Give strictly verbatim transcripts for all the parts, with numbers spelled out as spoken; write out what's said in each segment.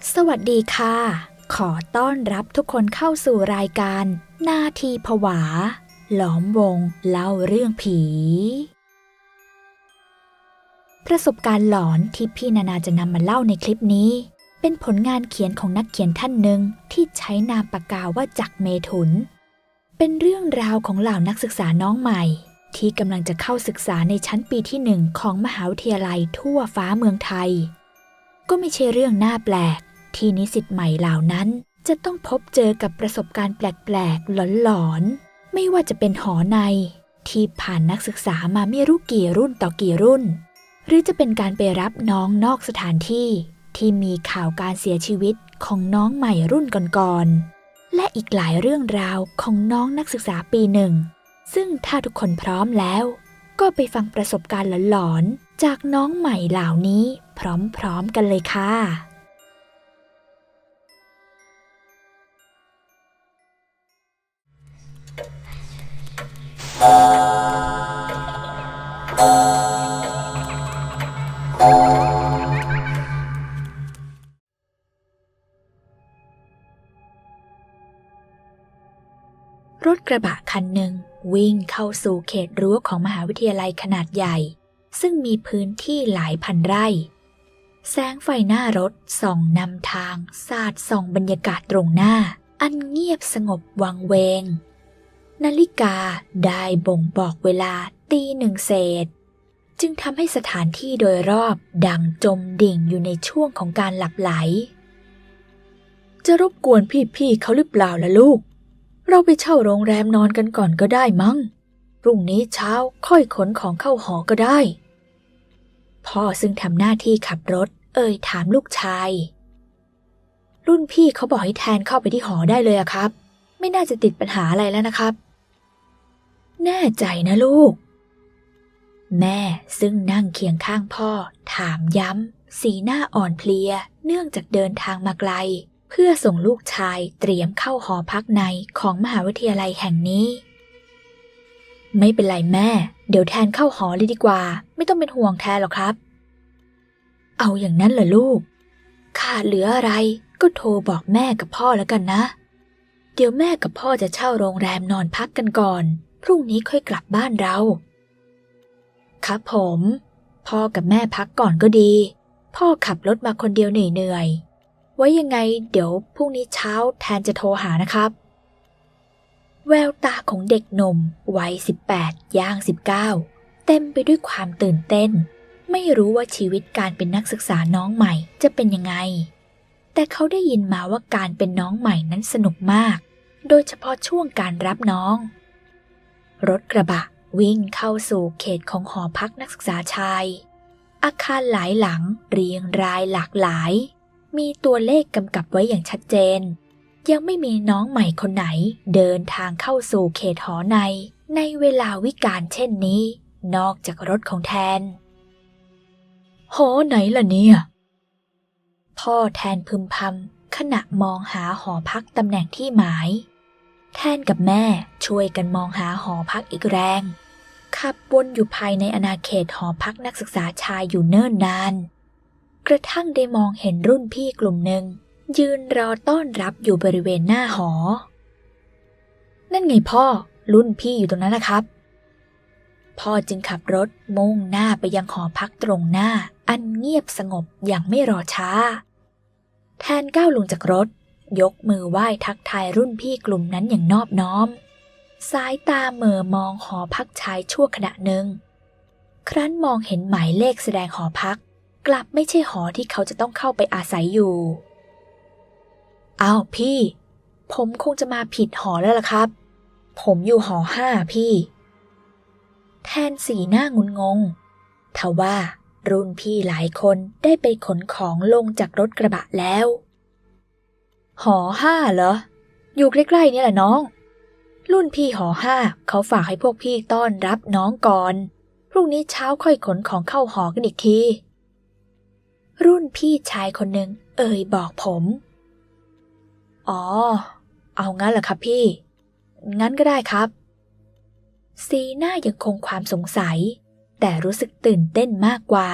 สวัสดีค่ะ ขอต้อนรับทุกคนเข้าสู่รายการนาทีผวาหลอมวงเล่าเรื่องผี ประสบการณ์หลอนที่พี่นานาจะนำมาเล่าในคลิปนี้เป็นผลงานเขียนของนักเขียนท่านหนึ่งที่ใช้นามปากกาว่าจักรเมถุนเป็นเรื่องราวของเหล่านักศึกษาน้องใหม่ที่กำลังจะเข้าศึกษาในชั้นปีที่หนึ่งของมหาวิทยาลัยทั่วฟ้าเมืองไทยก็ไม่ใช่เรื่องน่าแปลกที่นิสิตใหม่เหล่านั้นจะต้องพบเจอกับประสบการณ์แปลกๆหลอนๆไม่ว่าจะเป็นหอในที่ผ่านนักศึกษามาไม่รู้กี่รุ่นต่อกี่รุ่นหรือจะเป็นการไปรับน้องนอกสถานที่ที่มีข่าวการเสียชีวิตของน้องใหม่รุ่นก่อนๆและอีกหลายเรื่องราวของน้องนักศึกษาปีหนึ่งซึ่งถ้าทุกคนพร้อมแล้วก็ไปฟังประสบการณ์หลอนๆจากน้องใหม่เหล่านี้พร้อมๆกันเลยค่ะรถกระบะคันหนึ่งวิ่งเข้าสู่เขตรั้วของมหาวิทยาลัยขนาดใหญ่ซึ่งมีพื้นที่หลายพันไร่แสงไฟหน้ารถส่องนำทางสาดส่องบรรยากาศตรงหน้าอันเงียบสงบวังเวงนาฬิกาได้บ่งบอกเวลาตีหนึ่งเศษจึงทำให้สถานที่โดยรอบดังจมดิ่งอยู่ในช่วงของการหลับไหลจะรบกวนพี่ๆเขาหรือเปล่าล่ะลูกเราไปเช่าโรงแรมนอนกันก่อนก็ได้มั้งพรุ่งนี้เช้าค่อยขนของเข้าหอก็ได้พ่อซึ่งทำหน้าที่ขับรถเอ่ยถามลูกชายรุ่นพี่เขาบอกให้แทนเข้าไปที่หอได้เลยอะครับไม่น่าจะติดปัญหาอะไรแล้วนะครับแน่ใจนะลูกแม่ซึ่งนั่งเคียงข้างพ่อถามย้ำสีหน้าอ่อนเพลียเนื่องจากเดินทางมาไกลเพื่อส่งลูกชายเตรียมเข้าหอพักในของมหาวิทยาลัยแห่งนี้ไม่เป็นไรแม่เดี๋ยวแทนเข้าหอเลยดีกว่าไม่ต้องเป็นห่วงแทนหรอกครับเอาอย่างนั้นเหรอลูกขาดเหลืออะไรก็โทรบอกแม่กับพ่อแล้วกันนะเดี๋ยวแม่กับพ่อจะเช่าโรงแรมนอนพักกันก่อนพรุ่งนี้ค่อยกลับบ้านเราครับผมพ่อกับแม่พักก่อนก็ดีพ่อขับรถมาคนเดียวเหนื่อยๆไว้ยังไงเดี๋ยวพรุ่งนี้เช้าแทนจะโทรหานะครับแววตาของเด็กหนุ่มวัยสิบแปดย่างสิบเก้าเต็มไปด้วยความตื่นเต้นไม่รู้ว่าชีวิตการเป็นนักศึกษาน้องใหม่จะเป็นยังไงแต่เขาได้ยินมาว่าการเป็นน้องใหม่นั้นสนุกมากโดยเฉพาะช่วงการรับน้องรถกระบะวิ่งเข้าสู่เขตของหอพักนักศึกษาชายอาคารหลายหลังเรียงรายหลากหลายมีตัวเลขกำกับไว้อย่างชัดเจนยังไม่มีน้องใหม่คนไหนเดินทางเข้าสู่เขตหอในในเวลาวิกาลเช่นนี้นอกจากรถของแทนหอไหนล่ะเนี่ยพ่อแทนพึมพำขณะมองหาหอพักตำแหน่งที่หมายแทนกับแม่ช่วยกันมองหาหอพักอีกแรงขับวนอยู่ภายในอาณาเขตหอพักนักศึกษาชายอยู่เนิ่นนานกระทั่งได้มองเห็นรุ่นพี่กลุ่มหนึ่งยืนรอต้อนรับอยู่บริเวณหน้าหอนั่นไงพ่อรุ่นพี่อยู่ตรงนั้นนะครับพ่อจึงขับรถมุ่งหน้าไปยังหอพักตรงหน้าอันเงียบสงบอย่างไม่รอช้าแทนก้าวลงจากรถยกมือไหว้ทักทายรุ่นพี่กลุ่มนั้นอย่างนอบน้อมสายตาเหม่อมองหอพักชายชั่วขณะหนึ่งครั้นมองเห็นหมายเลขแสดงหอพักกลับไม่ใช่หอที่เขาจะต้องเข้าไปอาศัยอยู่อ้าวพี่ผมคงจะมาผิดหอแล้วล่ะครับผมอยู่หอห้าพี่แทนสีหน้างุนงงทว่ารุ่นพี่หลายคนได้ไปขนของลงจากรถกระบะแล้วหอห้าเหรออยู่ใกล้ๆนี่แหละน้องรุ่นพี่หอห้าเขาฝากให้พวกพี่ต้อนรับน้องก่อนพรุ่งนี้เช้าค่อยขนของเข้าหอกันอีกทีรุ่นพี่ชายคนหนึ่งเอ่ยบอกผมอ๋อเอางั้นเหรอครับพี่งั้นก็ได้ครับสีหน้ายังคงความสงสัยแต่รู้สึกตื่นเต้นมากกว่า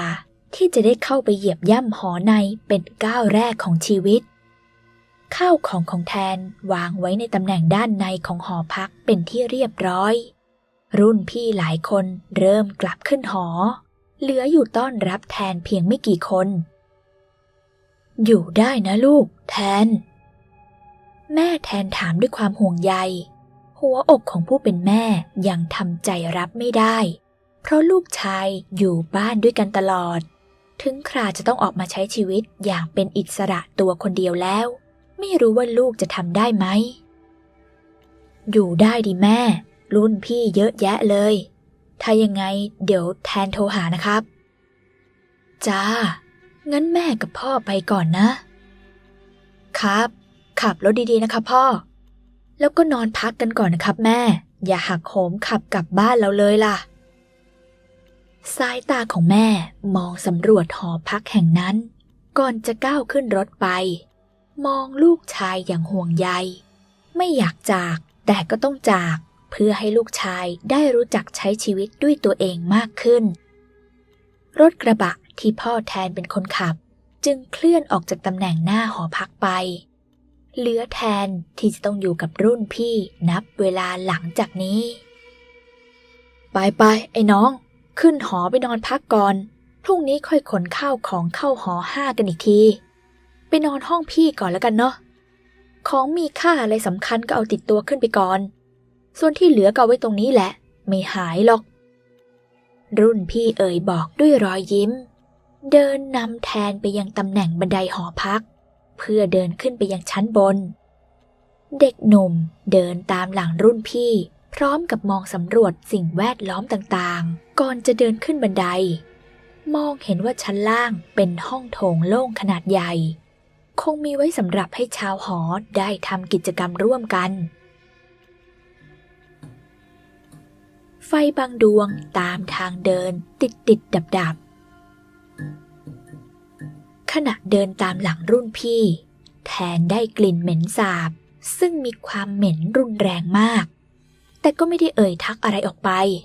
ที่จะได้เข้าไปเหยียบย่ำหอในเป็นก้าวแรกของชีวิตข้าวของของแทนวางไว้ในตำแหน่งด้านในของหอพักเป็นที่เรียบร้อยรุ่นพี่หลายคนเริ่มกลับขึ้นหอเหลืออยู่ต้อนรับแทนเพียงไม่กี่คนอยู่ได้นะลูกแทนแม่แทนถามด้วยความห่วงใยหัวอกของผู้เป็นแม่ยังทำใจรับไม่ได้เพราะลูกชายอยู่บ้านด้วยกันตลอดถึงคราจะต้องออกมาใช้ชีวิตอย่างเป็นอิสระตัวคนเดียวแล้วไม่รู้ว่าลูกจะทำได้ไหมอยู่ได้ดิแม่รุ่นพี่เยอะแยะเลยถ้ายังไงเดี๋ยวแทนโทรหานะครับจ้างั้นแม่กับพ่อไปก่อนนะครับขับรถดีๆนะครับพ่อแล้วก็นอนพักกันก่อนนะครับแม่อย่าหักโหมขับกลับบ้านเราเลยล่ะสายตาของแม่มองสำรวจหอพักแห่งนั้นก่อนจะก้าวขึ้นรถไปมองลูกชายอย่างห่วงใยไม่อยากจากแต่ก็ต้องจากเพื่อให้ลูกชายได้รู้จักใช้ชีวิตด้วยตัวเองมากขึ้นรถกระบะที่พ่อแทนเป็นคนขับจึงเคลื่อนออกจากตำแหน่งหน้าหอพักไปเหลือแทนที่จะต้องอยู่กับรุ่นพี่นับเวลาหลังจากนี้ไปไปไอ้น้องขึ้นหอไปนอนพักก่อนพรุ่งนี้ค่อยขนข้าวของเข้าหอห้ากันอีกทีไปนอนห้องพี่ก่อนแล้วกันเนาะของมีค่าอะไรสำคัญก็เอาติดตัวขึ้นไปก่อนส่วนที่เหลือก็เอาไว้ตรงนี้แหละไม่หายหรอกรุ่นพี่เอ่ยบอกด้วยรอยยิ้มเดินนำแทนไปยังตำแหน่งบันไดหอพักเพื่อเดินขึ้นไปยังชั้นบนเด็กหนุ่มเดินตามหลังรุ่นพี่พร้อมกับมองสำรวจสิ่งแวดล้อมต่างๆก่อนจะเดินขึ้นบันไดมองเห็นว่าชั้นล่างเป็นห้องโถงโล่งขนาดใหญ่คงมีไว้สำหรับให้ชาวหอได้ทำกิจกรรมร่วมกันไฟบางดวงตามทางเดินติดติดดับดับขณะเดินตามหลังรุ่นพี่แทนได้กลิ่นเหม็นสาบซึ่งมีความเหม็นรุนแรงมากแต่ก็ไม่ได้เอ่ยทักอะไรออกไป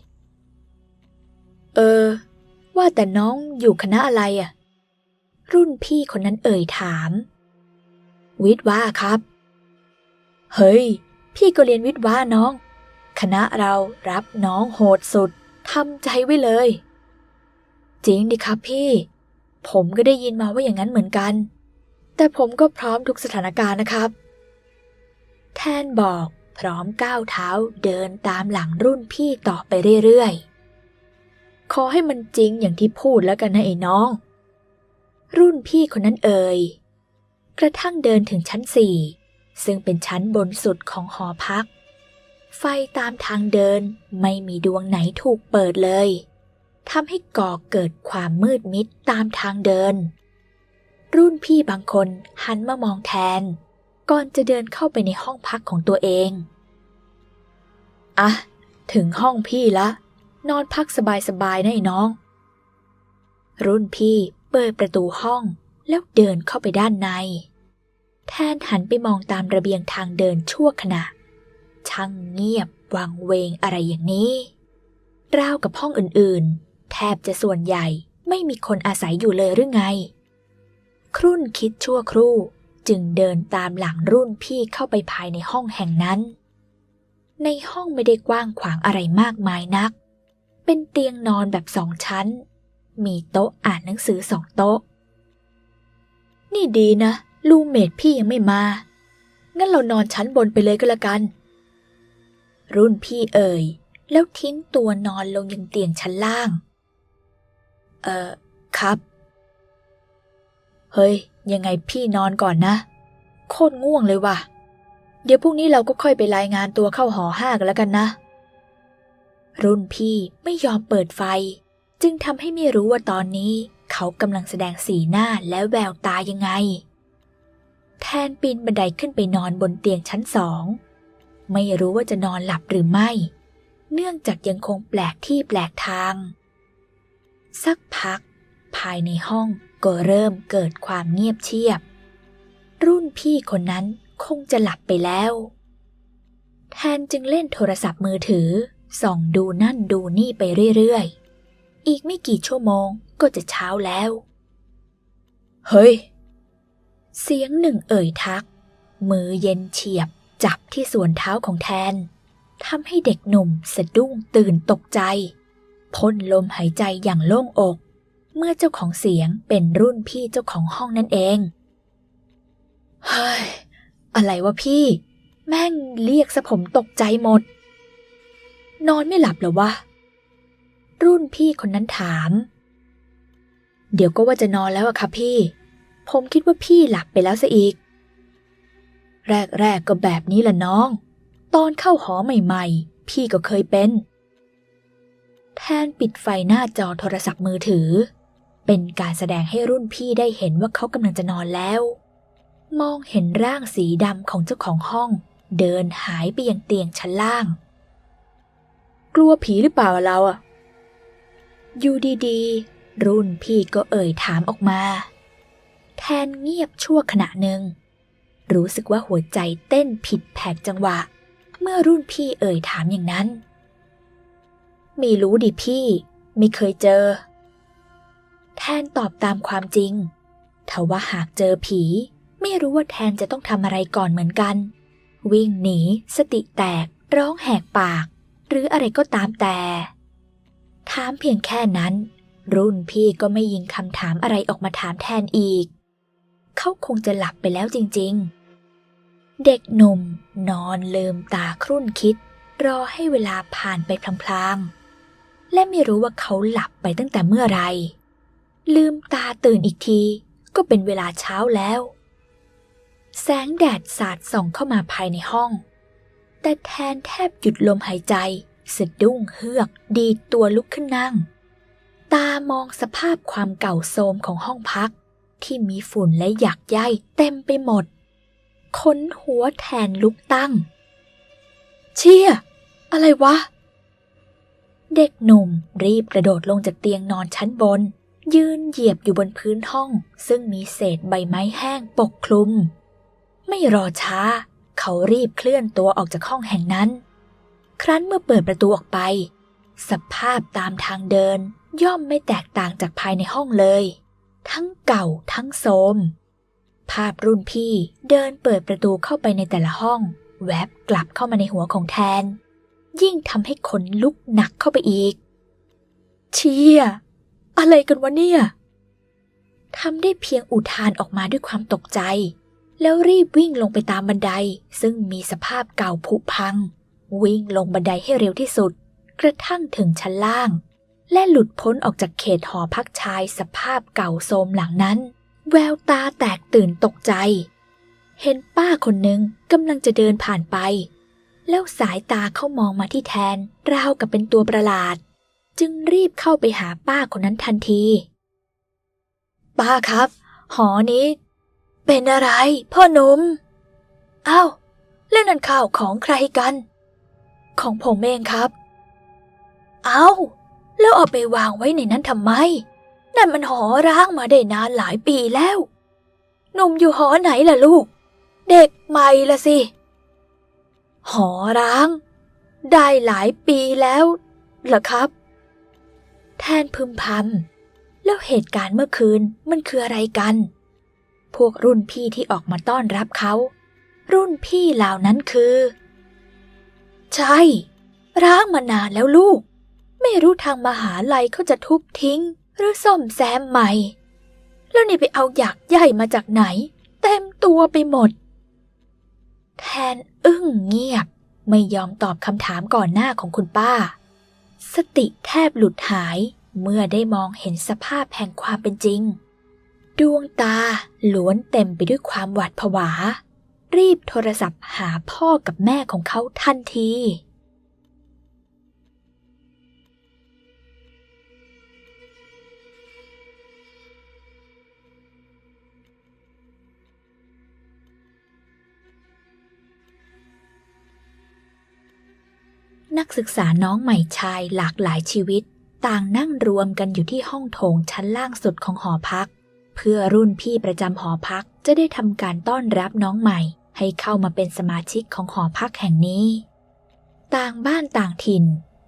เออว่าแต่น้องอยู่คณะอะไรอ่ะรุ่นพี่คนนั้นเอ่ยถามวิทย์ว่าครับเฮ้ยพี่ก็เรียนวิทย์ว่าน้องคณะเรารับน้องโหดสุดทำใจไว้เลยจริงดิครับพี่ผมก็ได้ยินมาว่าอย่างนั้นเหมือนกันแต่ผมก็พร้อมทุกสถานการณ์นะครับแทนบอกพร้อมก้าวเท้าเดินตามหลังรุ่นพี่ต่อไปเรื่อยๆขอให้มันจริงอย่างที่พูดแล้วกันนะไอ้น้องรุ่นพี่คนนั้นเอ่ยกระทั่งเดินถึงชั้นสี่ซึ่งเป็นชั้นบนสุดของหอพักไฟตามทางเดินไม่มีดวงไหนถูกเปิดเลยทำให้ก่อเกิดความมืดมิดตามทางเดินรุ่นพี่บางคนหันมามองแทนก่อนจะเดินเข้าไปในห้องพักของตัวเองอ่ะถึงห้องพี่ละนอนพักสบายๆนะไอ้น้องรุ่นพี่เปิดประตูห้องแล้วเดินเข้าไปด้านในแทนหันไปมองตามระเบียงทางเดินชั่วขณะช่างเงียบวังเวงอะไรอย่างนี้ราวกับห้องอื่นๆแทบจะส่วนใหญ่ไม่มีคนอาศัยอยู่เลยหรือไงครุ่นคิดชั่วครู่จึงเดินตามหลังรุ่นพี่เข้าไปภายในห้องแห่งนั้นในห้องไม่ได้กว้างขวางอะไรมากมายนักเป็นเตียงนอนแบบสองชั้นมีโต๊ะอ่านหนังสือสองโต๊ะนี่ดีนะลูเมทพี่ยังไม่มางั้นเรานอนชั้นบนไปเลยก็แล้วกันรุ่นพี่เอ่ยแล้วทิ้งตัวนอนลงยังเตียงชั้นล่างเอ่อครับเฮ้ยยังไงพี่นอนก่อนนะโคตรง่วงเลยว่ะเดี๋ยวพรุ่งนี้เราก็ค่อยไปรายงานตัวเข้าหอห้ากันแล้วกันนะรุ่นพี่ไม่ยอมเปิดไฟจึงทำให้ไม่รู้ว่าตอนนี้เขากำลังแสดงสีหน้าและแววตายังไงแทนปีนบันไดขึ้นไปนอนบนเตียงชั้นสองไม่รู้ว่าจะนอนหลับหรือไม่เนื่องจากยังคงแปลกที่แปลกทางสักพักภายในห้องก็เริ่มเกิดความเงียบเชียบรุ่นพี่คนนั้นคงจะหลับไปแล้วแทนจึงเล่นโทรศัพท์มือถือส่องดูนั่นดูนี่ไปเรื่อยๆอีกไม่กี่ชั่วโมงก็จะเช้าแล้วเฮ้ยเสียงหนึ่งเอ่ยทักมือเย็นเฉียบจับที่ส่วนเท้าของแทนทำให้เด็กหนุ่มสะดุ้งตื่นตกใจพ่นลมหายใจอย่างโล่งอกเมื่อเจ้าของเสียงเป็นรุ่นพี่เจ้าของห้องนั่นเองเฮ้ยอะไรวะพี่แม่งเรียกซะผมตกใจหมดนอนไม่หลับเหรอวะรุ่นพี่คนนั้นถามเดี๋ยวก็ว่าจะนอนแล้วอะค่ะพี่ผมคิดว่าพี่หลับไปแล้วซะอีกแรกๆก็แบบนี้แหละน้องตอนเข้าหอใหม่ๆพี่ก็เคยเป็นแทนปิดไฟหน้าจอโทรศัพท์มือถือเป็นการแสดงให้รุ่นพี่ได้เห็นว่าเขากำลังจะนอนแล้วมองเห็นร่างสีดำของเจ้าของห้องเดินหายไปยังเตียงชั้นล่างกลัวผีหรือเปล่าเราอะอยู่ดีๆรุ่นพี่ก็เอ่ยถามออกมาแทนเงียบชั่วขณะหนึ่งรู้สึกว่าหัวใจเต้นผิดแผกจังหวะเมื่อรุ่นพี่เอ่ยถามอย่างนั้นไม่รู้ดิพี่ไม่เคยเจอแทนตอบตามความจริงทว่าหากเจอผีไม่รู้ว่าแทนจะต้องทำอะไรก่อนเหมือนกันวิ่งหนีสติแตกร้องแหกปากหรืออะไรก็ตามแต่ถามเพียงแค่นั้นรุ่นพี่ก็ไม่ยิงคำถามอะไรออกมาถามแทนอีกเขาคงจะหลับไปแล้วจริงๆเด็กหนุ่มนอนลืมตาครุ่นคิดรอให้เวลาผ่านไปพลางๆและไม่รู้ว่าเขาหลับไปตั้งแต่เมื่อไรลืมตาตื่นอีกทีก็เป็นเวลาเช้าแล้วแสงแดดสาดส่องเข้ามาภายในห้องแต่แทนแทบหยุดลมหายใจสะดุ้งเฮือกดีดตัวลุกขึ้นนั่งตามองสภาพความเก่าโทรมของห้องพักที่มีฝุ่นและหยักใยเต็มไปหมดขนหัวแทนลุกตั้งเชี่ยอะไรวะเด็กหนุ่มรีบกระโดดลงจากเตียงนอนชั้นบนยืนเหยียบอยู่บนพื้นห้องซึ่งมีเศษใบไม้แห้งปกคลุมไม่รอช้าเขารีบเคลื่อนตัวออกจากห้องแห่งนั้นครั้นเมื่อเปิดประตูออกไปสภาพตามทางเดินย่อมไม่แตกต่างจากภายในห้องเลยทั้งเก่าทั้งโทรมภาพรุ่นพี่เดินเปิดประตูเข้าไปในแต่ละห้องแวบกลับเข้ามาในหัวของแทนยิ่งทำให้ขนลุกหนักเข้าไปอีกเชี่ยอะไรกันวะเนี่ยทำได้เพียงอุทานออกมาด้วยความตกใจแล้วรีบวิ่งลงไปตามบันไดซึ่งมีสภาพเก่าผุพังวิ่งลงบันไดให้เร็วที่สุดกระทั่งถึงชั้นล่างและหลุดพ้นออกจากเขตหอพักชายสภาพเก่าโทรมหลังนั้นแววตาแตกตื่นตกใจเห็นป้าคนหนึ่งกำลังจะเดินผ่านไปแล้วสายตาเข้ามองมาที่แทนราวกับเป็นตัวประหลาดจึงรีบเข้าไปหาป้าคนนั้นทันทีป้าครับหอนี้เป็นอะไรพ่อหนุ่มอ้าวแล้วนั่นข้าวของใครกันของผมเองครับอ้าวแล้วเอาไปวางไว้ในนั้นทำไมนั่นมันหอร้างมาได้นานหลายปีแล้วหนุ่มอยู่หอไหนล่ะลูกเด็กใหม่ละสิหอร้างได้หลายปีแล้วเหรอครับแทนพึมพำแล้วเหตุการณ์เมื่อคืนมันคืออะไรกันพวกรุ่นพี่ที่ออกมาต้อนรับเขารุ่นพี่เหล่านั้นคือใช่ร้างมานานแล้วลูกไม่รู้ทางมหาลัยเขาจะทุบทิ้งหรือซ่อมแซมใหม่แล้วนี่ไปเอาหยักใหญ่มาจากไหนเต็มตัวไปหมดแทนอึ้งเงียบไม่ยอมตอบคำถามก่อนหน้าของคุณป้าสติแทบหลุดหายเมื่อได้มองเห็นสภาพแห่งความเป็นจริงดวงตาล้วนเต็มไปด้วยความหวาดผวารีบโทรศัพท์หาพ่อกับแม่ของเขาทันทีนักศึกษาน้องใหม่ชายหลากหลายชีวิตต่างนั่งรวมกันอยู่ที่ห้องโถงชั้นล่างสุดของหอพักเพื่อรุ่นพี่ประจำหอพักจะได้ทำการต้อนรับน้องใหม่ให้เข้ามาเป็นสมาชิกของหอพักแห่งนี้ต่างบ้านต่างถิ่น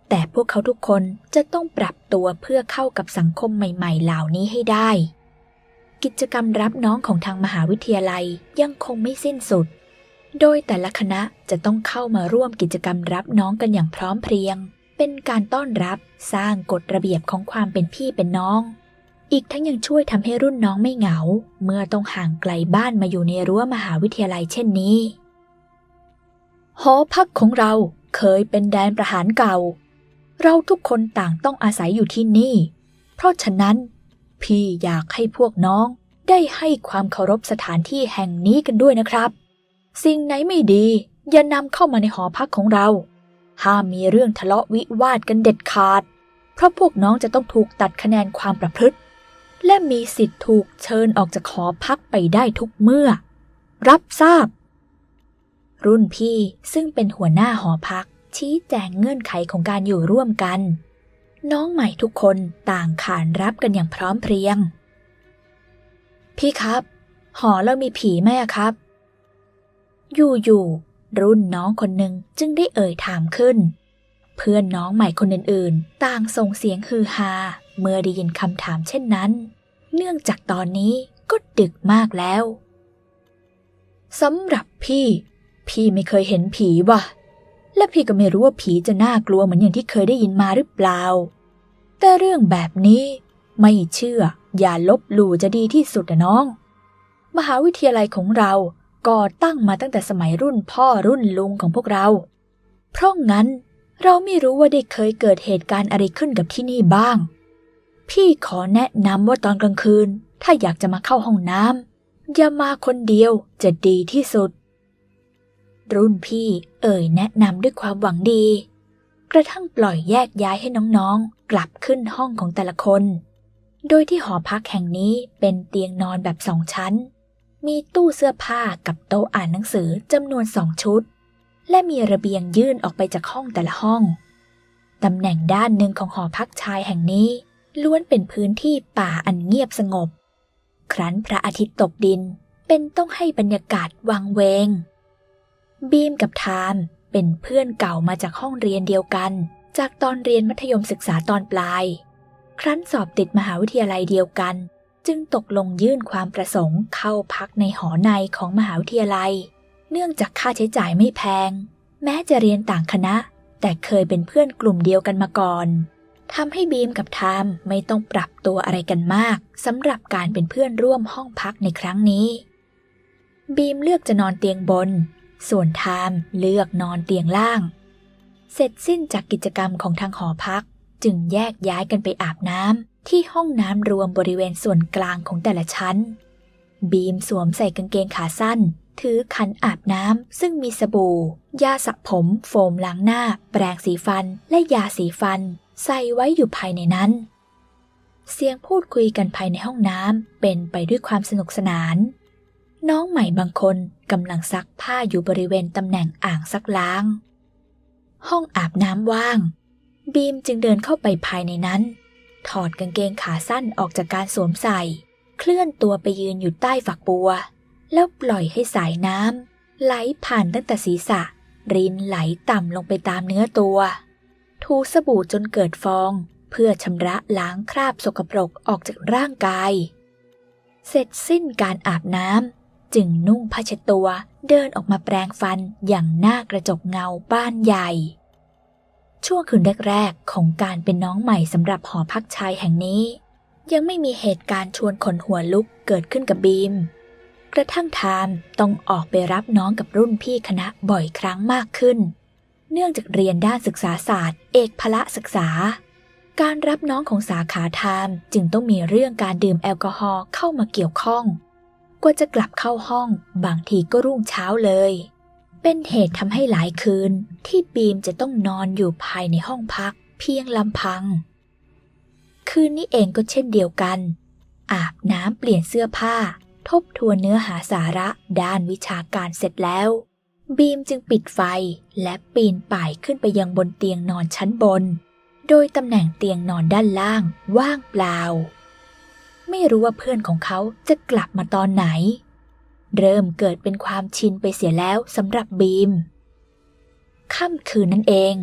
แต่พวกเขาทุกคนจะต้องปรับตัวเพื่อเข้ากับสังคมใหม่ๆเหล่านี้ให้ได้กิจกรรมรับน้องของทางมหาวิทยาลัยยังคงไม่สิ้นสุดโดยแต่ละคณะจะต้องเข้ามาร่วมกิจกรรมรับน้องกันอย่างพร้อมเพรียงเป็นการต้อนรับสร้างกฎระเบียบของความเป็นพี่เป็นน้องอีกทั้งยังช่วยทำให้รุ่นน้องไม่เหงาเมื่อต้องห่างไกลบ้านมาอยู่ในรั้วมหาวิทยาลัยเช่นนี้หอพักของเราเคยเป็นแดนประหารเก่าเราทุกคนต่างต้องอาศัยอยู่ที่นี่เพราะฉะนั้นพี่อยากให้พวกน้องได้ให้ความเคารพสถานที่แห่งนี้กันด้วยนะครับสิ่งไหนไม่ดีอย่านำเข้ามาในหอพักของเราห้ามมีเรื่องทะเลาะวิวาทกันเด็ดขาดเพราะพวกน้องจะต้องถูกตัดคะแนนความประพฤติและมีสิทธิ์ถูกเชิญออกจากหอพักไปได้ทุกเมื่อรับทราบรุ่นพี่ซึ่งเป็นหัวหน้าหอพักชี้แจงเงื่อนไขของการอยู่ร่วมกันน้องใหม่ทุกคนต่างขานรับกันอย่างพร้อมเพรียงพี่ครับหอเรามีผีไหมครับอยู่ๆรุ่นน้องคนหนึ่งจึงได้เอ่ยถามขึ้นเพื่อนน้องใหม่คนอื่นๆต่างส่งเสียงฮือฮาเมื่อได้ยินคำถามเช่นนั้นเนื่องจากตอนนี้ก็ดึกมากแล้วสำหรับพี่พี่ไม่เคยเห็นผีว่ะและพี่ก็ไม่รู้ว่าผีจะน่ากลัวเหมือนอย่างที่เคยได้ยินมาหรือเปล่าแต่เรื่องแบบนี้ไม่เชื่ออย่าลบหลู่จะดีที่สุดนะน้องมหาวิทยาลัยของเราก่อตั้งมาตั้งแต่สมัยรุ่นพ่อรุ่นลุงของพวกเราเพราะงั้นเราไม่รู้ว่าได้เคยเกิดเหตุการณ์อะไรขึ้นกับที่นี่บ้างพี่ขอแนะนำว่าตอนกลางคืนถ้าอยากจะมาเข้าห้องน้ำอย่ามาคนเดียวจะดีที่สุดรุ่นพี่เอ่ยแนะนำด้วยความหวังดีกระทั่งปล่อยแยกย้ายให้น้องๆกลับขึ้นห้องของแต่ละคนโดยที่หอพักแห่งนี้เป็นเตียงนอนแบบสองชั้นมีตู้เสื้อผ้ากับโต๊ะอ่านหนังสือจำนวนสองชุดและมีระเบียงยื่นออกไปจากห้องแต่ละห้องตำแหน่งด้านหนึ่งของหอพักชายแห่งนี้ล้วนเป็นพื้นที่ป่าอันเงียบสงบครั้นพระอาทิตย์ตกดินเป็นต้องให้บรรยากาศวังเวงบีมกับไทม์เป็นเพื่อนเก่ามาจากห้องเรียนเดียวกันจากตอนเรียนมัธยมศึกษาตอนปลายครั้นสอบติดมหาวิทยาลัยเดียวกันจึงตกลงยื่นความประสงค์เข้าพักในหอในของมหาวิทยาลัยเนื่องจากค่าใช้จ่ายไม่แพงแม้จะเรียนต่างคณะแต่เคยเป็นเพื่อนกลุ่มเดียวกันมาก่อนทำให้บีมกับไทม์ไม่ต้องปรับตัวอะไรกันมากสำหรับการเป็นเพื่อนร่วมห้องพักในครั้งนี้บีมเลือกจะนอนเตียงบนส่วนไทม์เลือกนอนเตียงล่างเสร็จสิ้นจากกิจกรรมของทางหอพักจึงแยกย้ายกันไปอาบน้ำที่ห้องน้ำรวมบริเวณส่วนกลางของแต่ละชั้นบีมสวมใส่กางเกงขาสั้นถือขันอาบน้ำซึ่งมีสบู่ยาสระผมโฟมล้างหน้าแปรงสีฟันและยาสีฟันใส่ไว้อยู่ภายในนั้นเสียงพูดคุยกันภายในห้องน้ำเป็นไปด้วยความสนุกสนานน้องใหม่บางคนกำลังซักผ้าอยู่บริเวณตำแหน่งอ่างซักล้างห้องอาบน้ำว่างบีมจึงเดินเข้าไปภายในนั้นถอดกางเกงขาสั้นออกจากการสวมใส่เคลื่อนตัวไปยืนอยู่ใต้ฝักบัวแล้วปล่อยให้สายน้ำไหลผ่านตั้งแต่ศีรษะรินไหลต่ำลงไปตามเนื้อตัวถูสบู่จนเกิดฟองเพื่อชำระล้างคราบสกปรกออกจากร่างกายเสร็จสิ้นการอาบน้ำจึงนุ่งผ้าเช็ดตัวเดินออกมาแปรงฟันอย่างหน้ากระจกเงาบ้านใหญ่ช่วงคืนแรกๆของการเป็นน้องใหม่สำหรับหอพักชายแห่งนี้ยังไม่มีเหตุการณ์ชวนขนหัวลุกเกิดขึ้นกับบีมกระทั่งไทม์ต้องออกไปรับน้องกับรุ่นพี่คณะบ่อยครั้งมากขึ้นเนื่องจากเรียนด้านศึกษาศาสตร์เอกพละศึกษาการรับน้องของสาขาไทม์จึงต้องมีเรื่องการดื่มแอลกอฮอล์เข้ามาเกี่ยวข้องกว่าจะกลับเข้าห้องบางทีก็รุ่งเช้าเลยเป็นเหตุทำให้หลายคืนที่บีมจะต้องนอนอยู่ภายในห้องพักเพียงลำพังคืนนี้เองก็เช่นเดียวกันอาบน้ำเปลี่ยนเสื้อผ้าทบทวนเนื้อหาสาระด้านวิชาการเสร็จแล้วบีมจึงปิดไฟและปีนป่ายขึ้นไปยังบนเตียงนอนชั้นบนโดยตำแหน่งเตียงนอนด้านล่างว่างเปล่าไม่รู้ว่าเพื่อนของเขาจะกลับมาตอนไหนเริ่มเกิดเป็นความชินไปเสียแล้วสำหรับบีมค่ำคืนนั่นเองที่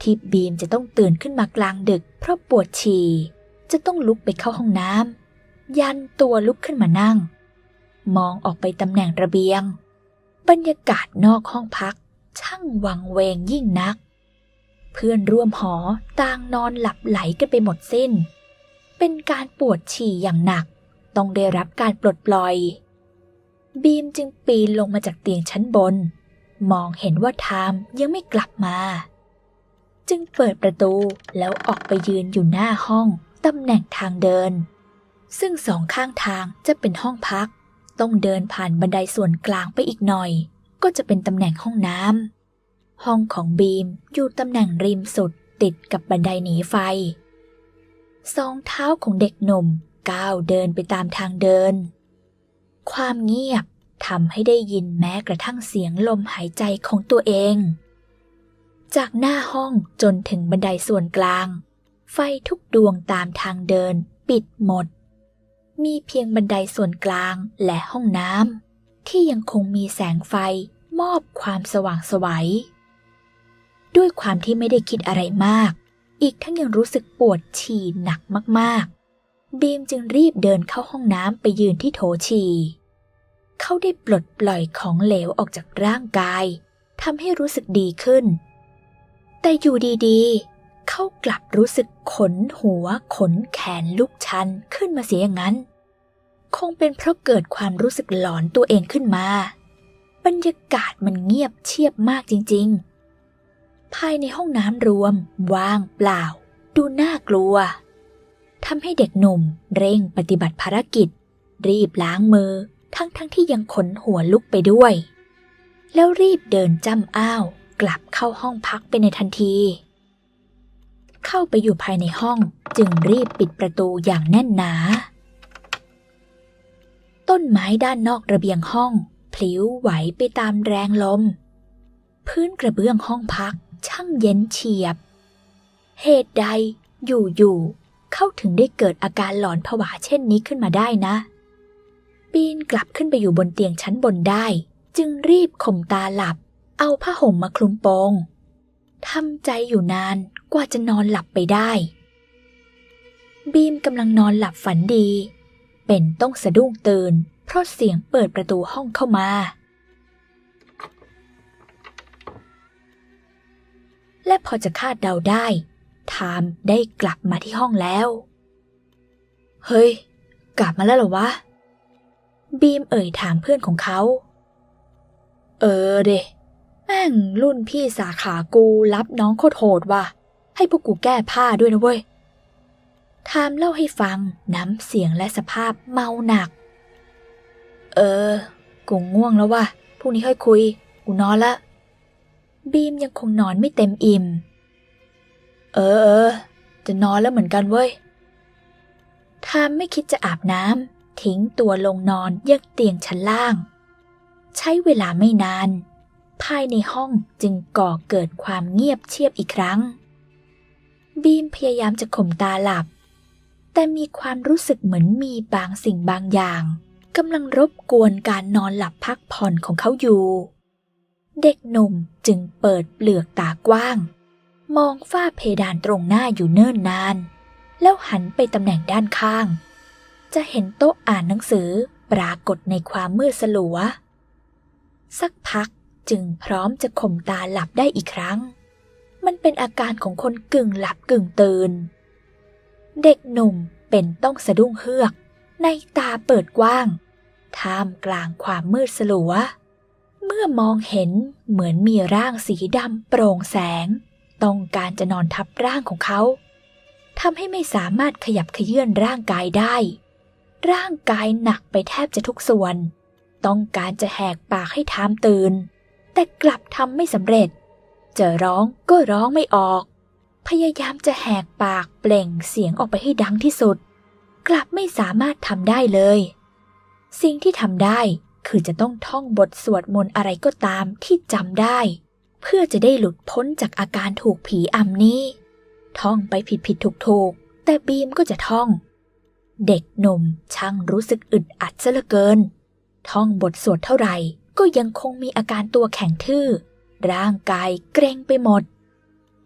ที่บีมจะต้องตื่นขึ้นมากลางดึกเพราะปวดฉี่จะต้องลุกไปเข้าห้องน้ำยันตัวลุกขึ้นมานั่งมองออกไปตำแหน่งระเบียงบรรยากาศนอกห้องพักช่างวังเวงยิ่งนักเพื่อนร่วมหอต่างนอนหลับไหลกันไปหมดสิ้นเป็นการปวดฉี่อย่างหนักต้องได้รับการปลดปล่อยบีมจึงปีนลงมาจากเตียงชั้นบนมองเห็นว่าไทม์ยังไม่กลับมาจึงเปิดประตูแล้วออกไปยืนอยู่หน้าห้องตำแหน่งทางเดินซึ่งสองข้างทางจะเป็นห้องพักต้องเดินผ่านบันไดส่วนกลางไปอีกหน่อยก็จะเป็นตำแหน่งห้องน้ำห้องของบีมอยู่ตำแหน่งริมสุดติดกับบันไดหนีไฟสองเท้าของเด็กหนุ่มก้าวเดินไปตามทางเดินความเงียบทำให้ได้ยินแม้กระทั่งเสียงลมหายใจของตัวเองจากหน้าห้องจนถึงบันไดส่วนกลางไฟทุกดวงตามทางเดินปิดหมดมีเพียงบันไดส่วนกลางและห้องน้ำที่ยังคงมีแสงไฟมอบความสว่างไสวด้วยความที่ไม่ได้คิดอะไรมากอีกทั้งยังรู้สึกปวดฉี่หนักมากๆบีมจึงรีบเดินเข้าห้องน้ำไปยืนที่โถฉี่เขาได้ปลดปล่อยของเหลวออกจากร่างกายทำให้รู้สึกดีขึ้นแต่อยู่ดีๆเขากลับรู้สึกขนหัวขนแขนลุกชันขึ้นมาเสียอย่างนั้นคงเป็นเพราะเกิดความรู้สึกหลอนตัวเองขึ้นมาบรรยากาศมันเงียบเชียบมากจริงๆภายในห้องน้ำรวมว่างเปล่าดูน่ากลัวทำให้เด็กหนุ่มเร่งปฏิบัติภารกิจรีบล้างมือทั้งๆ ท, ที่ยังขนหัวลุกไปด้วยแล้วรีบเดินจ้ำอ้าวกลับเข้าห้องพักไปในทันทีเข้าไปอยู่ภายในห้องจึงรีบปิดประตูอย่างแน่นหนาต้นไม้ด้านนอกระเบียงห้องพลิ้วไหวไปตามแรงลมพื้นกระเบื้องห้องพักช่างเย็นเฉียบเหตุใดอยู่ๆเขาถึงได้เกิดอาการหลอนผวาเช่นนี้ขึ้นมาได้นะปีนกลับขึ้นไปอยู่บนเตียงชั้นบนได้จึงรีบข่มตาหลับเอาผ้าห่มมาคลุมโปงทำใจอยู่นานกว่าจะนอนหลับไปได้บีมกำลังนอนหลับฝันดีเป็นต้องสะดุ้งตื่นเพราะเสียงเปิดประตูห้องเข้ามาและพอจะคาดเดาได้ไทม์ได้กลับมาที่ห้องแล้วเฮ้ยกลับมาแล้วเหรอวะบีมเอ่ยถามเพื่อนของเขาเออเดะแม่งรุ่นพี่สาขากูรับน้องโคตรโหดว่ะให้พวกกูแก้ผ้าด้วยนะเว้ยไทม์เล่าให้ฟังน้ำเสียงและสภาพเมาหนักเออกูง่วงแล้วว่ะพรุ่งนี้ค่อยคุยกูนอนละบีมยังคงนอนไม่เต็มอิ่มเออเออจะนอนแล้วเหมือนกันเว้ยไทม์ไม่คิดจะอาบน้ำทิ้งตัวลงนอนยังเตียงชั้นล่างใช้เวลาไม่นานภายในห้องจึงก่อเกิดความเงียบเชียบอีกครั้งบีมพยายามจะข่มตาหลับแต่มีความรู้สึกเหมือนมีบางสิ่งบางอย่างกำลังรบกวนการนอนหลับพักผ่อนของเขาอยู่เด็กหนุ่มจึงเปิดเปลือกตากว้างมองฝ้าเพดานตรงหน้าอยู่เนิ่นนานแล้วหันไปตำแหน่งด้านข้างจะเห็นโต๊ะอ่านหนังสือปรากฏในความมืดสลัวสักพักจึงพร้อมจะข่มตาหลับได้อีกครั้งมันเป็นอาการของคนกึ่งหลับกึ่งตื่นเด็กหนุ่มเป็นต้องสะดุ้งเฮือกในตาเปิดกว้างท่ามกลางความมืดสลัวเมื่อมองเห็นเหมือนมีร่างสีดำโปร่งแสงต้องการจะนอนทับร่างของเขาทำให้ไม่สามารถขยับเขยื้อนร่างกายได้ร่างกายหนักไปแทบจะทุกส่วนต้องการจะแหกปากให้ไทม์ตื่นแต่กลับทำไม่สำเร็จจะร้องก็ร้องไม่ออกพยายามจะแหกปากเปล่งเสียงออกไปให้ดังที่สุดกลับไม่สามารถทำได้เลยสิ่งที่ทำได้คือจะต้องท่องบทสวดมนต์อะไรก็ตามที่จำได้เพื่อจะได้หลุดพ้นจากอาการถูกผีอำนี้ท่องไปผิดๆถูกๆแต่บีมก็จะท่องเด็กหนุ่มช่างรู้สึกอึดอัดซะเหลือเกินท่องบทสวดเท่าไหร่ก็ยังคงมีอาการตัวแข็งทื่อร่างกายเกร็งไปหมดพ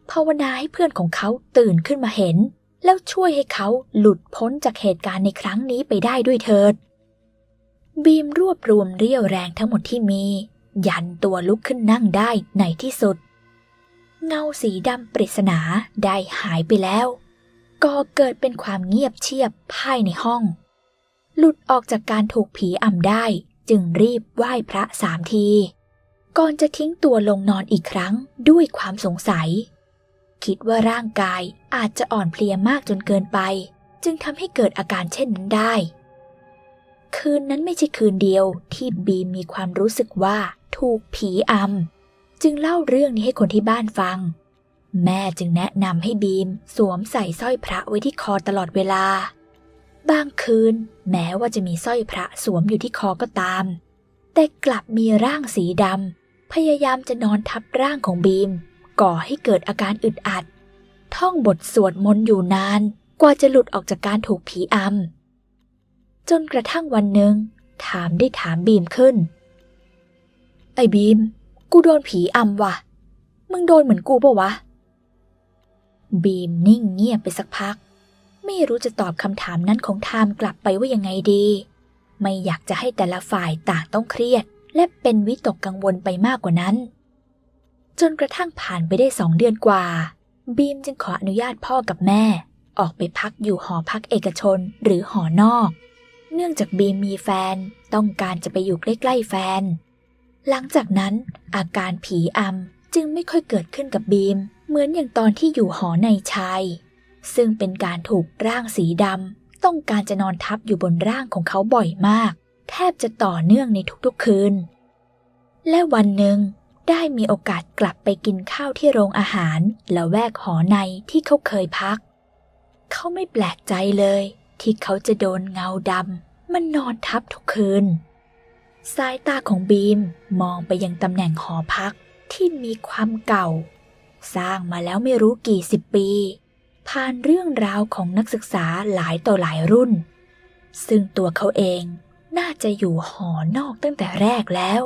ภาวนาให้เพื่อนของเขาตื่นขึ้นมาเห็นแล้วช่วยให้เขาหลุดพ้นจากเหตุการณ์ในครั้งนี้ไปได้ด้วยเถิดบีมรวบรวมเรี่ยวแรงทั้งหมดที่มียันตัวลุกขึ้นนั่งได้ในที่สุดเงาสีดำปริศนาได้หายไปแล้วก็เกิดเป็นความเงียบเชียบภายในห้องหลุดออกจากการถูกผีอำได้จึงรีบไหว้พระสามทีก่อนจะทิ้งตัวลงนอนอีกครั้งด้วยความสงสัยคิดว่าร่างกายอาจจะอ่อนเพลียมากจนเกินไปจึงทำให้เกิดอาการเช่นนั้นได้คืนนั้นไม่ใช่คืนเดียวที่บีมมีความรู้สึกว่าถูกผีอำจึงเล่าเรื่องนี้ให้คนที่บ้านฟังแม่จึงแนะนำให้บีมสวมใส่สร้อยพระไว้ที่คอตลอดเวลาบางคืนแม้ว่าจะมีสร้อยพระสวมอยู่ที่คอก็ตามแต่กลับมีร่างสีดำพยายามจะนอนทับร่างของบีมก่อให้เกิดอาการอึดอัดท่องบทสวดมนต์อยู่นานกว่าจะหลุดออกจากการถูกผีอำจนกระทั่งวันหนึ่งถามได้ถามบีมขึ้นไอ้บีมกูโดนผีอำว่ะมึงโดนเหมือนกูปะวะบีมนิ่งเงียบไปสักพักไม่รู้จะตอบคำถามนั้นของไทม์กลับไปว่ายังไงดีไม่อยากจะให้แต่ละฝ่ายต่างต้องเครียดและเป็นวิตกกังวลไปมากกว่านั้นจนกระทั่งผ่านไปได้สองเดือนกว่าบีมจึงขออนุญาตพ่อกับแม่ออกไปพักอยู่หอพักเอกชนหรือหอนอกเนื่องจากบีมมีแฟนต้องการจะไปอยู่ใกล้ๆแฟนหลังจากนั้นอาการผีอำจึงไม่ค่อยเกิดขึ้นกับบีมเหมือนอย่างตอนที่อยู่หอในชายซึ่งเป็นการถูกร่างสีดำต้องการจะนอนทับอยู่บนร่างของเขาบ่อยมากแทบจะต่อเนื่องในทุกๆคืนและวันหนึ่งได้มีโอกาสกลับไปกินข้าวที่โรงอาหารละแวกหอในที่เขาเคยพักเขาไม่แปลกใจเลยที่เขาจะโดนเงาดำมันนอนทับทุกคืนสายตาของบีมมองไปยังตำแหน่งหอพักที่มีความเก่าสร้างมาแล้วไม่รู้กี่สิบปีผ่านเรื่องราวของนักศึกษาหลายต่อหลายรุ่นซึ่งตัวเขาเองน่าจะอยู่หอนอกตั้งแต่แรกแล้ว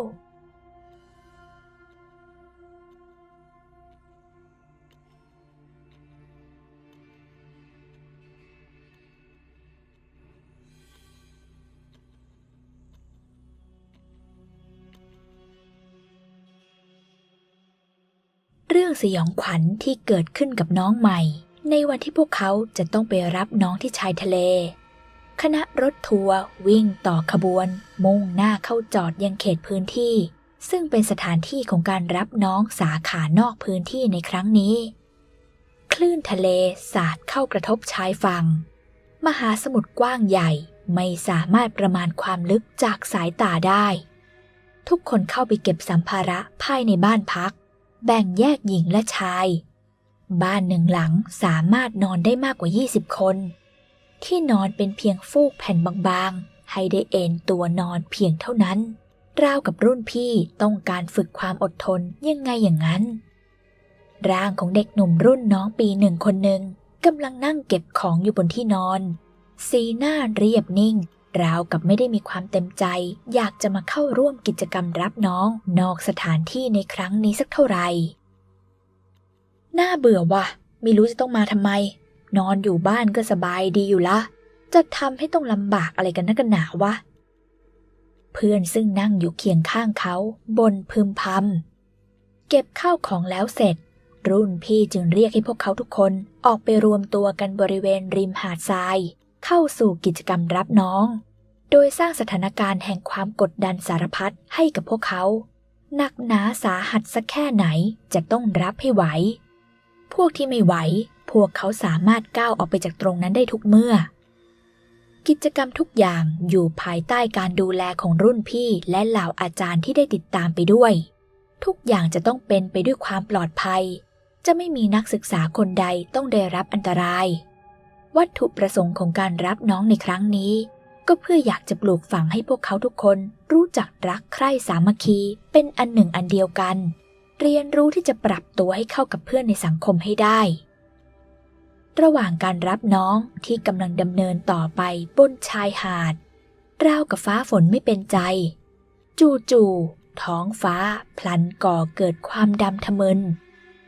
เรื่องสยองขวัญที่เกิดขึ้นกับน้องใหม่ในวันที่พวกเขาจะต้องไปรับน้องที่ชายทะเลคณะรถทัวร์วิ่งต่อขบวนมุ่งหน้าเข้าจอดยังเขตพื้นที่ซึ่งเป็นสถานที่ของการรับน้องสาขานอกพื้นที่ในครั้งนี้คลื่นทะเลสาดเข้ากระทบชายฝั่งมหาสมุทรกว้างใหญ่ไม่สามารถประมาณความลึกจากสายตาได้ทุกคนเข้าไปเก็บสัมภาระภายในบ้านพักแบ่งแยกหญิงและชายบ้านหนึ่งหลังสามารถนอนได้มากกว่ายี่สิบคนที่นอนเป็นเพียงฟูกแผ่นบางๆให้ได้เอนตัวนอนเพียงเท่านั้นราวกับรุ่นพี่ต้องการฝึกความอดทนยังไงอย่างนั้นร่างของเด็กหนุ่มรุ่นน้องปีหนึ่งคนหนึ่งกำลังนั่งเก็บของอยู่บนที่นอนสีหน้าเรียบนิ่งราวกับไม่ได้มีความเต็มใจอยากจะมาเข้าร่วมกิจกรรมรับน้องนอกสถานที่ในครั้งนี้สักเท่าไหร่น่าเบื่อว่ะไม่รู้จะต้องมาทำไมนอนอยู่บ้านก็สบายดีอยู่ละจะทำให้ต้องลำบากอะไรกันนักกันหนาวะเพื่อนซึ่งนั่งอยู่เคียงข้างเขาบ่นพึมพำเก็บข้าวของแล้วเสร็จรุ่นพี่จึงเรียกให้พวกเขาทุกคนออกไปรวมตัวกันบริเวณริมหาดทรายเข้าสู่กิจกรรมรับน้องโดยสร้างสถานการณ์แห่งความกดดันสารพัดให้กับพวกเขาหนักหนาสาหัสสักแค่ไหนจะต้องรับให้ไหวพวกที่ไม่ไหวพวกเขาสามารถก้าวออกไปจากตรงนั้นได้ทุกเมื่อกิจกรรมทุกอย่างอยู่ภายใต้การดูแลของรุ่นพี่และเหล่าอาจารย์ที่ได้ติดตามไปด้วยทุกอย่างจะต้องเป็นไปด้วยความปลอดภัยจะไม่มีนักศึกษาคนใดต้องได้รับอันตรายวัตถุประสงค์ของการรับน้องในครั้งนี้ก็เพื่ออยากจะปลูกฝังให้พวกเขาทุกคนรู้จักรักใคร่สามัคคีเป็นอันหนึ่งอันเดียวกันเรียนรู้ที่จะปรับตัวให้เข้ากับเพื่อนในสังคมให้ได้ระหว่างการรับน้องที่กำลังดำเนินต่อไปบนชายหาดราวกับฟ้าฝนไม่เป็นใจจู่ๆท้องฟ้าพลันก่อเกิดความดำทะมึน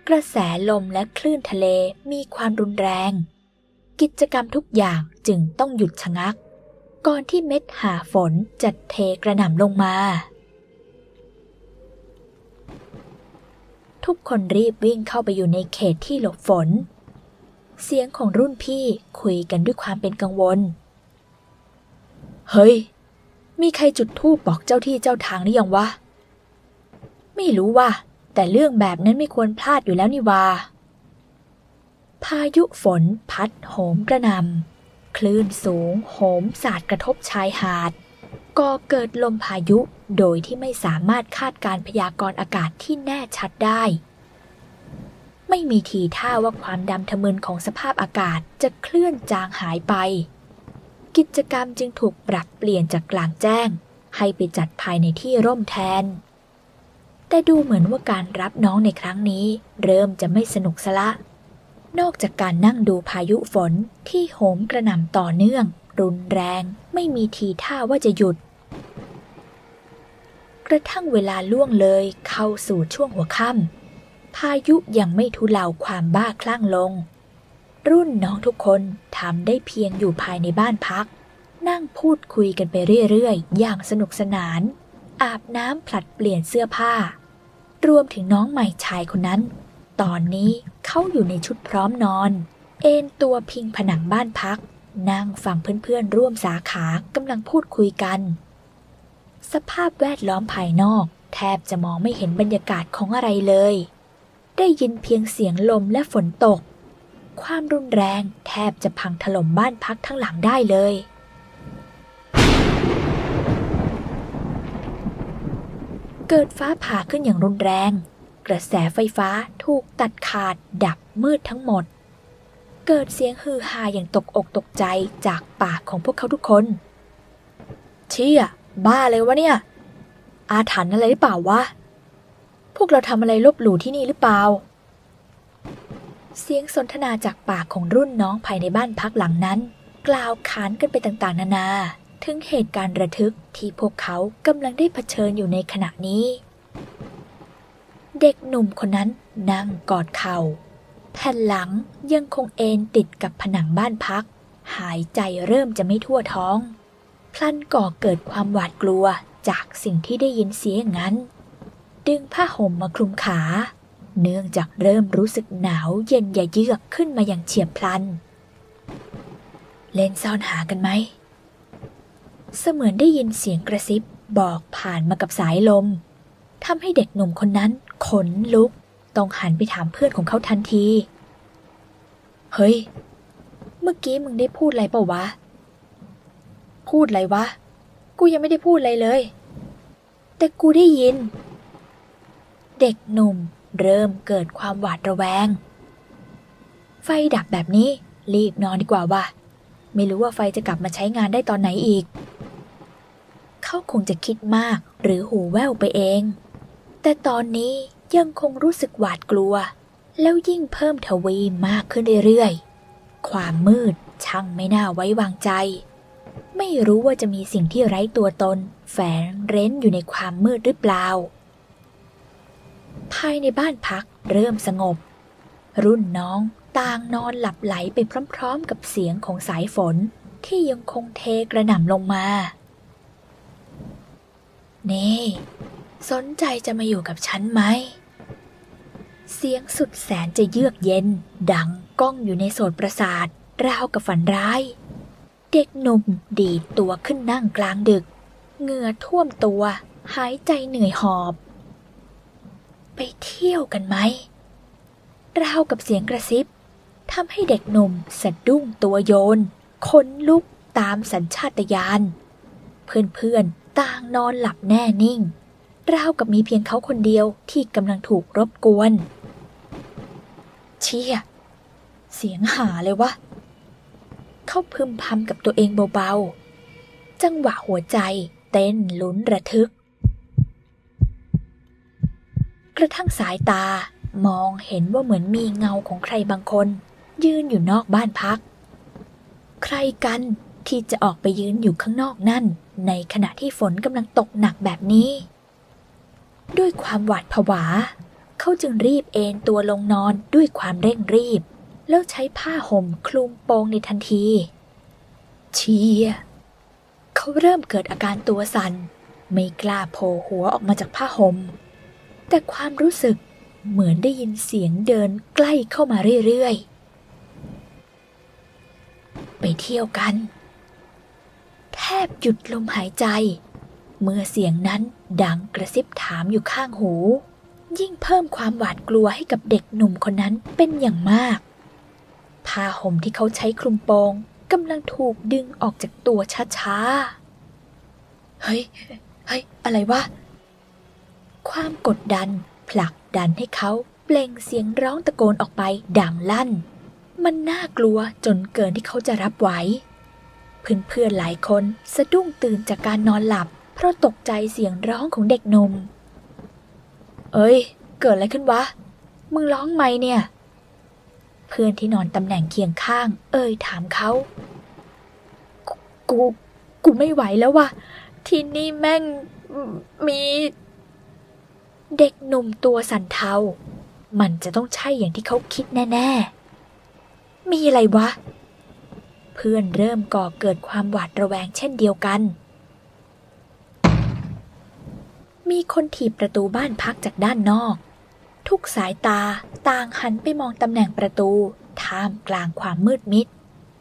กระแสลมและคลื่นทะเลมีความรุนแรงกิจกรรมทุกอย่างจึงต้องหยุดชะงักก่อนที่เม็ดหาฝนจะเทกระหน่ำลงมาทุกคนรีบวิ่งเข้าไปอยู่ในเขตที่หลบฝนเสียงของรุ่นพี่คุยกันด้วยความเป็นกังวลเฮ้ยมีใครจุดธูปบอกเจ้าที่เจ้าทางหรือยังวะไม่รู้ว่ะแต่เรื่องแบบนั้นไม่ควรพลาดอยู่แล้วนี่วาพายุฝนพัดโหมกระหน่ำคลื่นสูงโหมสาดกระทบชายหาดก่อเกิดลมพายุโดยที่ไม่สามารถคาดการณ์พยากรณ์อากาศที่แน่ชัดได้ไม่มีทีท่าว่าความดำทะมึนของสภาพอากาศจะเคลื่อนจางหายไปกิจกรรมจึงถูกปรับเปลี่ยนจากกลางแจ้งให้ไปจัดภายในที่ร่มแทนแต่ดูเหมือนว่าการรับน้องในครั้งนี้เริ่มจะไม่สนุกซะละนอกจากการนั่งดูพายุฝนที่โหมกระหน่ำต่อเนื่องรุนแรงไม่มีทีท่าว่าจะหยุดกระทั่งเวลาล่วงเลยเข้าสู่ช่วงหัวค่ำพายุยังไม่ทุเลาความบ้าคลั่งลงรุ่นน้องทุกคนทำได้เพียงอยู่ภายในบ้านพักนั่งพูดคุยกันไปเรื่อยๆอย่างสนุกสนานอาบน้ำผลัดเปลี่ยนเสื้อผ้ารวมถึงน้องใหม่ชายคนนั้นตอนนี้เขาอยู่ในชุดพร้อมนอนเอนตัวพิงผนังบ้านพักนั่งฟังเพื่อนๆร่วมสาขากำลังพูดคุยกันสภาพแวดล้อมภายนอกแทบจะมองไม่เห็นบรรยากาศของอะไรเลยได้ยินเพียงเสียงลมและฝนตกความรุนแรงแทบจะพังถล่มบ้านพักทั้งหลังได้เลยเกิดฟ้าผ่าขึ้นอย่างรุนแรงกระแสไฟฟ้าถูกตัดขาดดับมืดทั้งหมดเกิดเสียงฮือฮาอย่างตกอกตกใจจากปากของพวกเขาทุกคนเชี่ยบ้าเลยวะเนี่ยอาถรรพ์อะไรหรือเปล่าวะพวกเราทำอะไรลบหลู่ที่นี่หรือเปล่าเสียงสนทนาจากปากของรุ่นน้องภายในบ้านพักหลังนั้นกล่าวขานกันไปต่างๆนานาถึงเหตุการณ์ระทึกที่พวกเขากำลังได้เผชิญอยู่ในขณะนี้เด็กหนุ่มคนนั้นนั่งกอดเข่าแผ่นหลังยังคงเอนติดกับผนังบ้านพักหายใจเริ่มจะไม่ทั่วท้องพลันก่อเกิดความหวาดกลัวจากสิ่งที่ได้ยินเสียงนั้นดึงผ้าห่มมาคลุมขาเนื่องจากเริ่มรู้สึกหนาวเย็นยะเยือกขึ้นมาอย่างเฉียบพลันเล่นซ่อนหากันไหมเสมือนได้ยินเสียงกระซิบบอกผ่านมากับสายลมทำให้เด็กหนุ่มคนนั้นขนลุกต้องหันไปถามเพื่อนของเขาทันทีเฮ้ยเมื่อกี้มึงได้พูดอะไรเปล่าวะพูดอะไรวะกูยังไม่ได้พูดอะไรเลยแต่กูได้ยินเด็กหนุ่มเริ่มเกิดความหวาดระแวงไฟดับแบบนี้รีบนอนดีกว่าวะไม่รู้ว่าไฟจะกลับมาใช้งานได้ตอนไหนอีกเขาคงจะคิดมากหรือหูแว่วไปเองแต่ตอนนี้ยังคงรู้สึกหวาดกลัวแล้วยิ่งเพิ่มทวีมากขึ้นเรื่อยๆความมืดช่างไม่น่าไว้วางใจไม่รู้ว่าจะมีสิ่งที่ไร้ตัวตนแฝงเร้นอยู่ในความมืดหรือเปล่าภายในบ้านพักเริ่มสงบรุ่นน้องต่างนอนหลับไหลไปพร้อมๆกับเสียงของสายฝนที่ยังคงเทกระหน่ำลงมาเน่สนใจจะมาอยู่กับฉันไหมเสียงสุดแสนจะเยือกเย็นดังก้องอยู่ในโสตประสาทราวกับฝันร้ายเด็กหนุ่มดีดตัวขึ้นนั่งกลางดึกเหงื่อท่วมตัวหายใจเหนื่อยหอบไปเที่ยวกันไหมราวกับเสียงกระซิบทำให้เด็กหนุ่มสะดุ้งตัวโยนขนลุกตามสัญชาตญาณเพื่อนๆต่างนอนหลับแน่นิ่งราวกับมีเพียงเขาคนเดียวที่กำลังถูกรบกวนเชี่ยเสียงหาเลยวะเขาพึมพำกับตัวเองเบาๆจังหวะหัวใจเต้นลุ้นระทึกกระทั่งสายตามองเห็นว่าเหมือนมีเงาของใครบางคนยืนอยู่นอกบ้านพักใครกันที่จะออกไปยืนอยู่ข้างนอกนั่นในขณะที่ฝนกำลังตกหนักแบบนี้ด้วยความหวาดผวาเขาจึงรีบเอนตัวลงนอนด้วยความเร่งรีบแล้วใช้ผ้าห่มคลุมโปงในทันทีเชียเขาเริ่มเกิดอาการตัวสั่นไม่กล้าโผล่หัวออกมาจากผ้าห่มแต่ความรู้สึกเหมือนได้ยินเสียงเดินใกล้เข้ามาเรื่อยๆไปเที่ยวกันแทบหยุดลมหายใจเมื่อเสียงนั้นดังกระซิบถามอยู่ข้างหูยิ่งเพิ่มความหวาดกลัวให้กับเด็กหนุ่มคนนั้นเป็นอย่างมากผ้าห่มที่เขาใช้คลุมโปงกำลังถูกดึงออกจากตัวช้าๆเฮ้ยเฮ้ยอะไรวะความกดดันผลักดันให้เขาเปล่งเสียงร้องตะโกนออกไปดังลั่นมันน่ากลัวจนเกินที่เขาจะรับไหวเพื่อนๆหลายคนสะดุ้งตื่นจากการนอนหลับเพราะตกใจเสียงร้องของเด็กหนุ่มเอ้ยเกิดอะไรขึ้นวะมึงร้องไหมเนี่ยเพื่อนที่นอนตำแหน่งเคียงข้างเอ่ยถามเขากูกูไม่ไหวแล้ววะที่นี่แม่งมีเด็กหนุ่มตัวสั่นเทามันจะต้องใช่อย่างที่เขาคิดแน่ๆมีอะไรวะเพื่อนเริ่มก่อเกิดความหวาดระแวงเช่นเดียวกันมีคนถีบประตูบ้านพักจากด้านนอกทุกสายตาต่างหันไปมองตำแหน่งประตูท่ามกลางความมืดมิด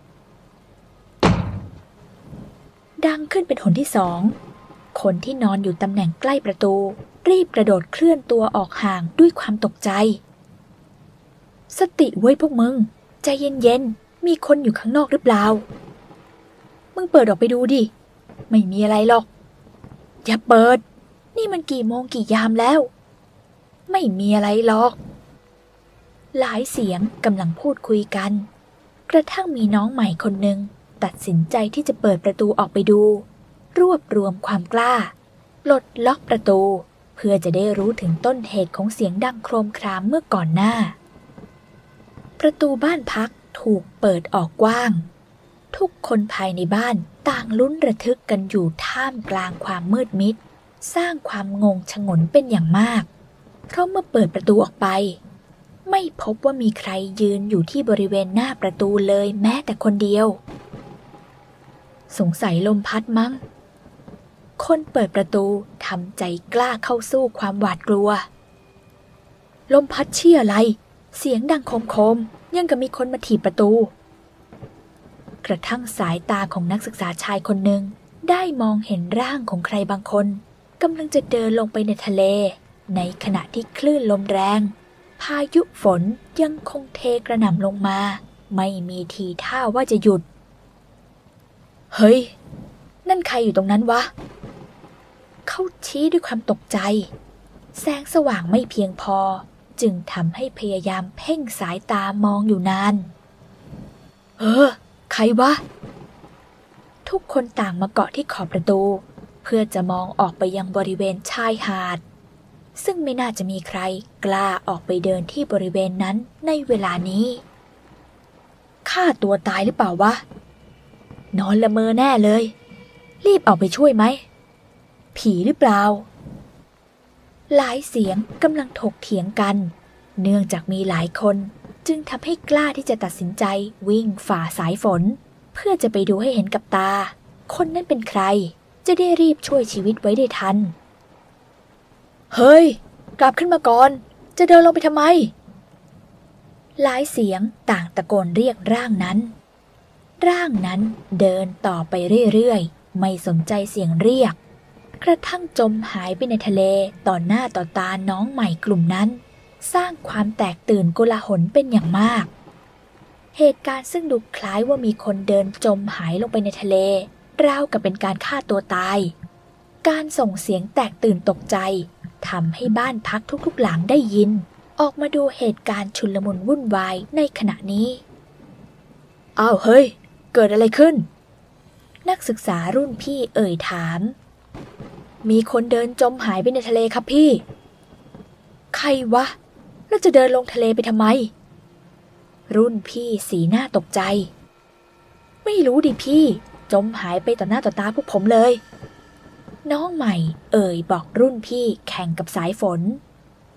ดังขึ้นเป็นหนที่สองคนที่นอนอยู่ตำแหน่งใกล้ประตูรีบกระโดดเคลื่อนตัวออกห่างด้วยความตกใจสติไว้พวกมึงใจเย็นๆมีคนอยู่ข้างนอกหรือเปล่ามึงเปิดออกไปดูดิไม่มีอะไรหรอกอย่าเปิดนี่มันกี่โมงกี่ยามแล้วไม่มีอะไรหรอกหลายเสียงกำลังพูดคุยกันกระทั่งมีน้องใหม่คนหนึ่งตัดสินใจที่จะเปิดประตูออกไปดูรวบรวมความกล้าปลดล็อกประตูเพื่อจะได้รู้ถึงต้นเหตุของเสียงดังโครมครามเมื่อก่อนหน้าประตูบ้านพักถูกเปิดออกกว้างทุกคนภายในบ้านต่างลุ้นระทึกกันอยู่ท่ามกลางความมืดมิดสร้างความงงฉงนเป็นอย่างมากเพราะเมื่อเปิดประตูออกไปไม่พบว่ามีใครยืนอยู่ที่บริเวณหน้าประตูเลยแม้แต่คนเดียวสงสัยลมพัดมั้งคนเปิดประตูทำใจกล้าเข้าสู้ความหวาดกลัวลมพัดเชี่ยอะไรเสียงดังโคมๆยังกับมีคนมาถีบประตูกระทั่งสายตาของนักศึกษาชายคนหนึ่งได้มองเห็นร่างของใครบางคนกำลังจะเดินลงไปในทะเลในขณะที่คลื่นลมแรงพายุฝนยังคงเทกระหน่ำลงมาไม่มีทีท่าว่าจะหยุดเฮ้ยนั่นใครอยู่ตรงนั้นวะเขาชี้ด้วยความตกใจแสงสว่างไม่เพียงพอจึงทำให้พยายามเพ่งสายตามองอยู่นานเออใครวะทุกคนต่างมาเกาะที่ขอบประตูเพื่อจะมองออกไปยังบริเวณชายหาดซึ่งไม่น่าจะมีใครกล้าออกไปเดินที่บริเวณนั้นในเวลานี้ฆ่าตัวตายหรือเปล่าวะนอนละเมอแน่เลยรีบออกไปช่วยไหมผีหรือเปล่าหลายเสียงกำลังถกเถียงกันเนื่องจากมีหลายคนจึงทำให้กล้าที่จะตัดสินใจวิ่งฝ่าสายฝนเพื่อจะไปดูให้เห็นกับตาคนนั้นเป็นใครจะได้รีบช่วยชีวิตไว้ได้ทันเฮ้ยกลับขึ้นมาก่อนจะเดินลงไปทำไมหลายเสียงต่างตะโกนเรียกร่างนั้นร่างนั้นเดินต่อไปเรื่อยๆไม่สนใจเสียงเรียกกระทั่งจมหายไปในทะเลต่อหน้าต่อตาน้องใหม่กลุ่มนั้นสร้างความแตกตื่นโกลาหลเป็นอย่างมากเหตุการณ์ซึ่งดูคล้ายว่ามีคนเดินจมหายลงไปในทะเลราวกับเป็นการฆ่าตัวตายการส่งเสียงแตกตื่นตกใจทำให้บ้านพักทุกๆหลังได้ยินออกมาดูเหตุการณ์ชุลมุนวุ่นวายในขณะนี้อ้าวเฮ้ยเกิดอะไรขึ้นนักศึกษารุ่นพี่เอ่ยถามมีคนเดินจมหายไปในทะเลครับพี่ใครวะแล้วจะเดินลงทะเลไปทำไมรุ่นพี่สีหน้าตกใจไม่รู้ดิพี่จมหายไปต่อหน้าต่อตาพวกผมเลยน้องใหม่เอ่ยบอกรุ่นพี่แข่งกับสายฝน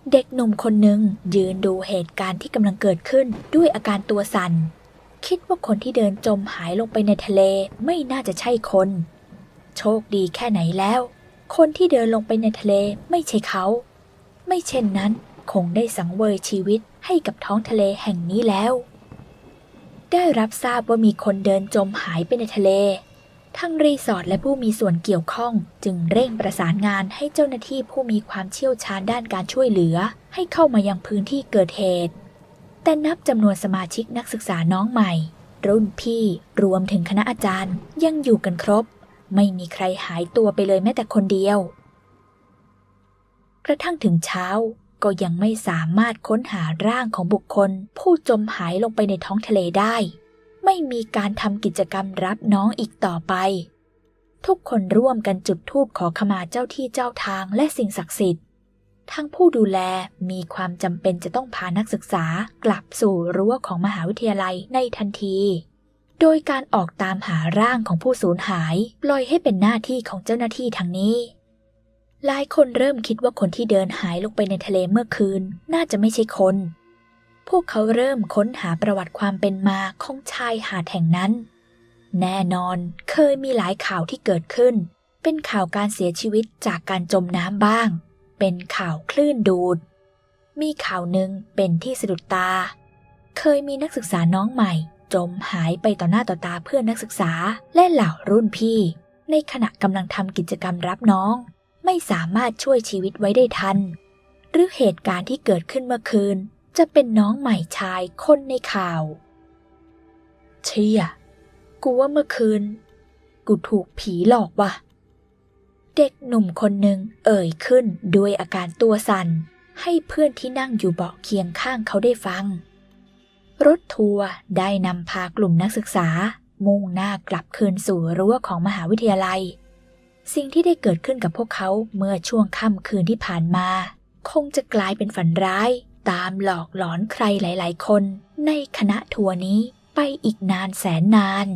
เด็กหนุ่มคนหนึ่งยืนดูเหตุการณ์ที่กำลังเกิดขึ้นด้วยอาการตัวสั่นคิดว่าคนที่เดินจมหายลงไปในทะเลไม่น่าจะใช่คนโชคดีแค่ไหนแล้วคนที่เดินลงไปในทะเลไม่ใช่เขาไม่เช่นนั้นคงได้สังเวยชีวิตให้กับท้องทะเลแห่งนี้แล้วได้รับทราบว่ามีคนเดินจมหายไปในทะเลทั้งรีสอร์ทและผู้มีส่วนเกี่ยวข้องจึงเร่งประสานงานให้เจ้าหน้าที่ผู้มีความเชี่ยวชาญด้านการช่วยเหลือให้เข้ามายังพื้นที่เกิดเหตุแต่นับจำนวนสมาชิกนักศึกษาน้องใหม่รุ่นพี่รวมถึงคณะอาจารย์ยังอยู่กันครบไม่มีใครหายตัวไปเลยแม้แต่คนเดียวกระทั่งถึงเช้าก็ยังไม่สามารถค้นหาร่างของบุคคลผู้จมหายลงไปในท้องทะเลได้ไม่มีการทำกิจกรรมรับน้องอีกต่อไปทุกคนร่วมกันจุดธูปขอขมาเจ้าที่เจ้าทางและสิ่งศักดิ์สิทธิ์ทั้งผู้ดูแลมีความจำเป็นจะต้องพานักศึกษากลับสู่รั้วของมหาวิทยาลัยในทันทีโดยการออกตามหาร่างของผู้สูญหายปล่อยให้เป็นหน้าที่ของเจ้าหน้าที่ทางนี้หลายคนเริ่มคิดว่าคนที่เดินหายลงไปในทะเลเมื่อคืนน่าจะไม่ใช่คนพวกเขาเริ่มค้นหาประวัติความเป็นมาของชายหาดแห่งนั้นแน่นอนเคยมีหลายข่าวที่เกิดขึ้นเป็นข่าวการเสียชีวิตจากการจมน้ำบ้างเป็นข่าวคลื่นดูดมีข่าวหนึ่งเป็นที่สะดุดตาเคยมีนักศึกษาน้องใหม่จมหายไปต่อหน้าต่อตาเพื่อนนักศึกษาและเหล่ารุ่นพี่ในขณะกำลังทำกิจกรรมรับน้องไม่สามารถช่วยชีวิตไว้ได้ทันหรือเหตุการณ์ที่เกิดขึ้นเมื่อคืนจะเป็นน้องใหม่ชายคนในข่าวเชี่ยกูว่าเมื่อคืนกูถูกผีหลอกว่ะเด็กหนุ่มคนหนึ่งเอ่ยขึ้นด้วยอาการตัวสั่นให้เพื่อนที่นั่งอยู่เบาะเคียงข้างเขาได้ฟังรถทัวร์ได้นำพากลุ่มนักศึกษามุ่งหน้ากลับคืนสู่รั้วของมหาวิทยาลัยสิ่งที่ได้เกิดขึ้นกับพวกเขาเมื่อช่วงค่ำคืนที่ผ่านมาคงจะกลายเป็นฝันร้ายตามหลอกหลอนใครหลายๆคนในคณะทัวร์นี้ไปอีกนานแสนนาน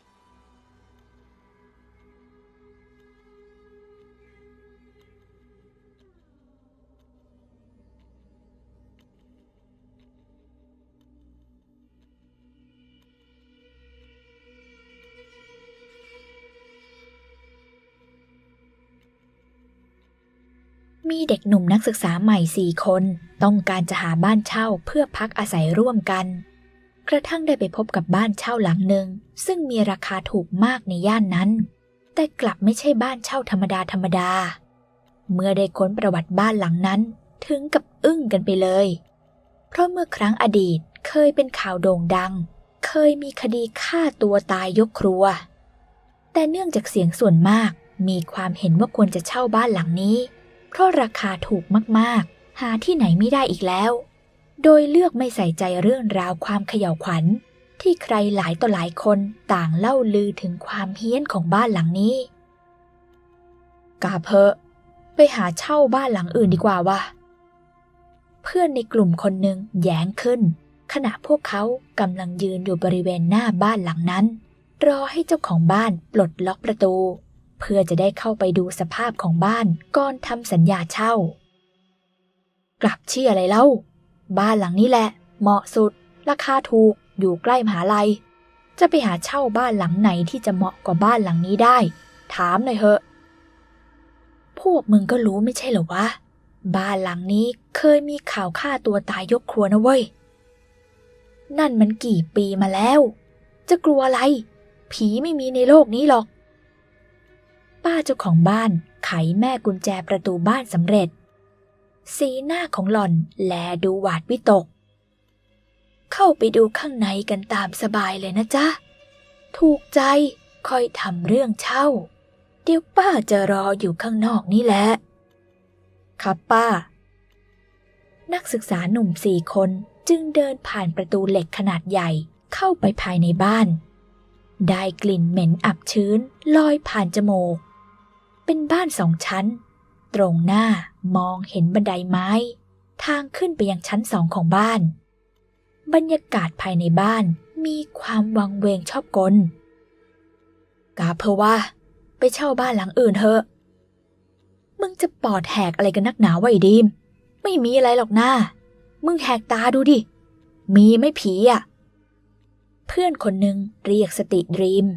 มีเด็กหนุ่มนักศึกษาใหม่สี่คนต้องการจะหาบ้านเช่าเพื่อพักอาศัยร่วมกันกระทั่งได้ไปพบกับบ้านเช่าหลังหนึ่งซึ่งมีราคาถูกมากในย่านนั้นแต่กลับไม่ใช่บ้านเช่าธรรมดาธรรมดาเมื่อได้ค้นประวัติบ้านหลังนั้นถึงกับอึ้งกันไปเลยเพราะเมื่อครั้งอดีตเคยเป็นข่าวโด่งดังเคยมีคดีฆ่าตัวตายยกครัวแต่เนื่องจากเสียงส่วนมากมีความเห็นว่าควรจะเช่าบ้านหลังนี้เพราะราคาถูกมากๆหาที่ไหนไม่ได้อีกแล้วโดยเลือกไม่ใส่ใจเรื่องราวความเขย่าวขวัญที่ใครหลายต่อหลายคนต่างเล่าลือถึงความเฮี้ยนของบ้านหลังนี้กาเพอะไปหาเช่าบ้านหลังอื่นดีกว่าวะเพื่อนในกลุ่มคนหนึ่งแย้งขึ้นขณะพวกเขากำลังยืนอยู่บริเวณหน้าบ้านหลังนั้นรอให้เจ้าของบ้านปลดล็อกประตูเพื่อจะได้เข้าไปดูสภาพของบ้านก่อนทำสัญญาเช่ากลับเชื่ออะไรเล่าบ้านหลังนี้แหละเหมาะสุดราคาถูกอยู่ใกล้มหาลัยจะไปหาเช่าบ้านหลังไหนที่จะเหมาะกว่าบ้านหลังนี้ได้ถามหน่อยเหอะพวกมึงก็รู้ไม่ใช่เหรอวะบ้านหลังนี้เคยมีข่าวฆ่าตัวตายยกครัวนะเว้ยนั่นมันกี่ปีมาแล้วจะกลัวอะไรผีไม่มีในโลกนี้หรอกป้าเจ้าของบ้านไขแม่กุญแจประตูบ้านสำเร็จสีหน้าของหล่อนแลดูหวาดวิตกเข้าไปดูข้างในกันตามสบายเลยนะจ๊ะถูกใจค่อยทำเรื่องเช่าเดี๋ยวป้าจะรออยู่ข้างนอกนี่แหละครับป้านักศึกษาหนุ่มสี่คนจึงเดินผ่านประตูเหล็กขนาดใหญ่เข้าไปภายในบ้านได้กลิ่นเหม็นอับชื้นลอยผ่านจมูกเป็นบ้านสองชั้นตรงหน้ามองเห็นบันไดไม้ทางขึ้นไปยังชั้นสองของบ้านบรรยากาศภายในบ้านมีความวังเวงชอบกลกาเพราะว่าไปเช่าบ้านหลังอื่นเถอะมึงจะปอดแหกอะไรกันนักหนาวะไอ้ดีมไม่ไม่มีอะไรหรอกนะมึงแหกตาดูดิมีไม่ผีอ่ะเพื่อนคนหนึ่งเรียกสติดรีม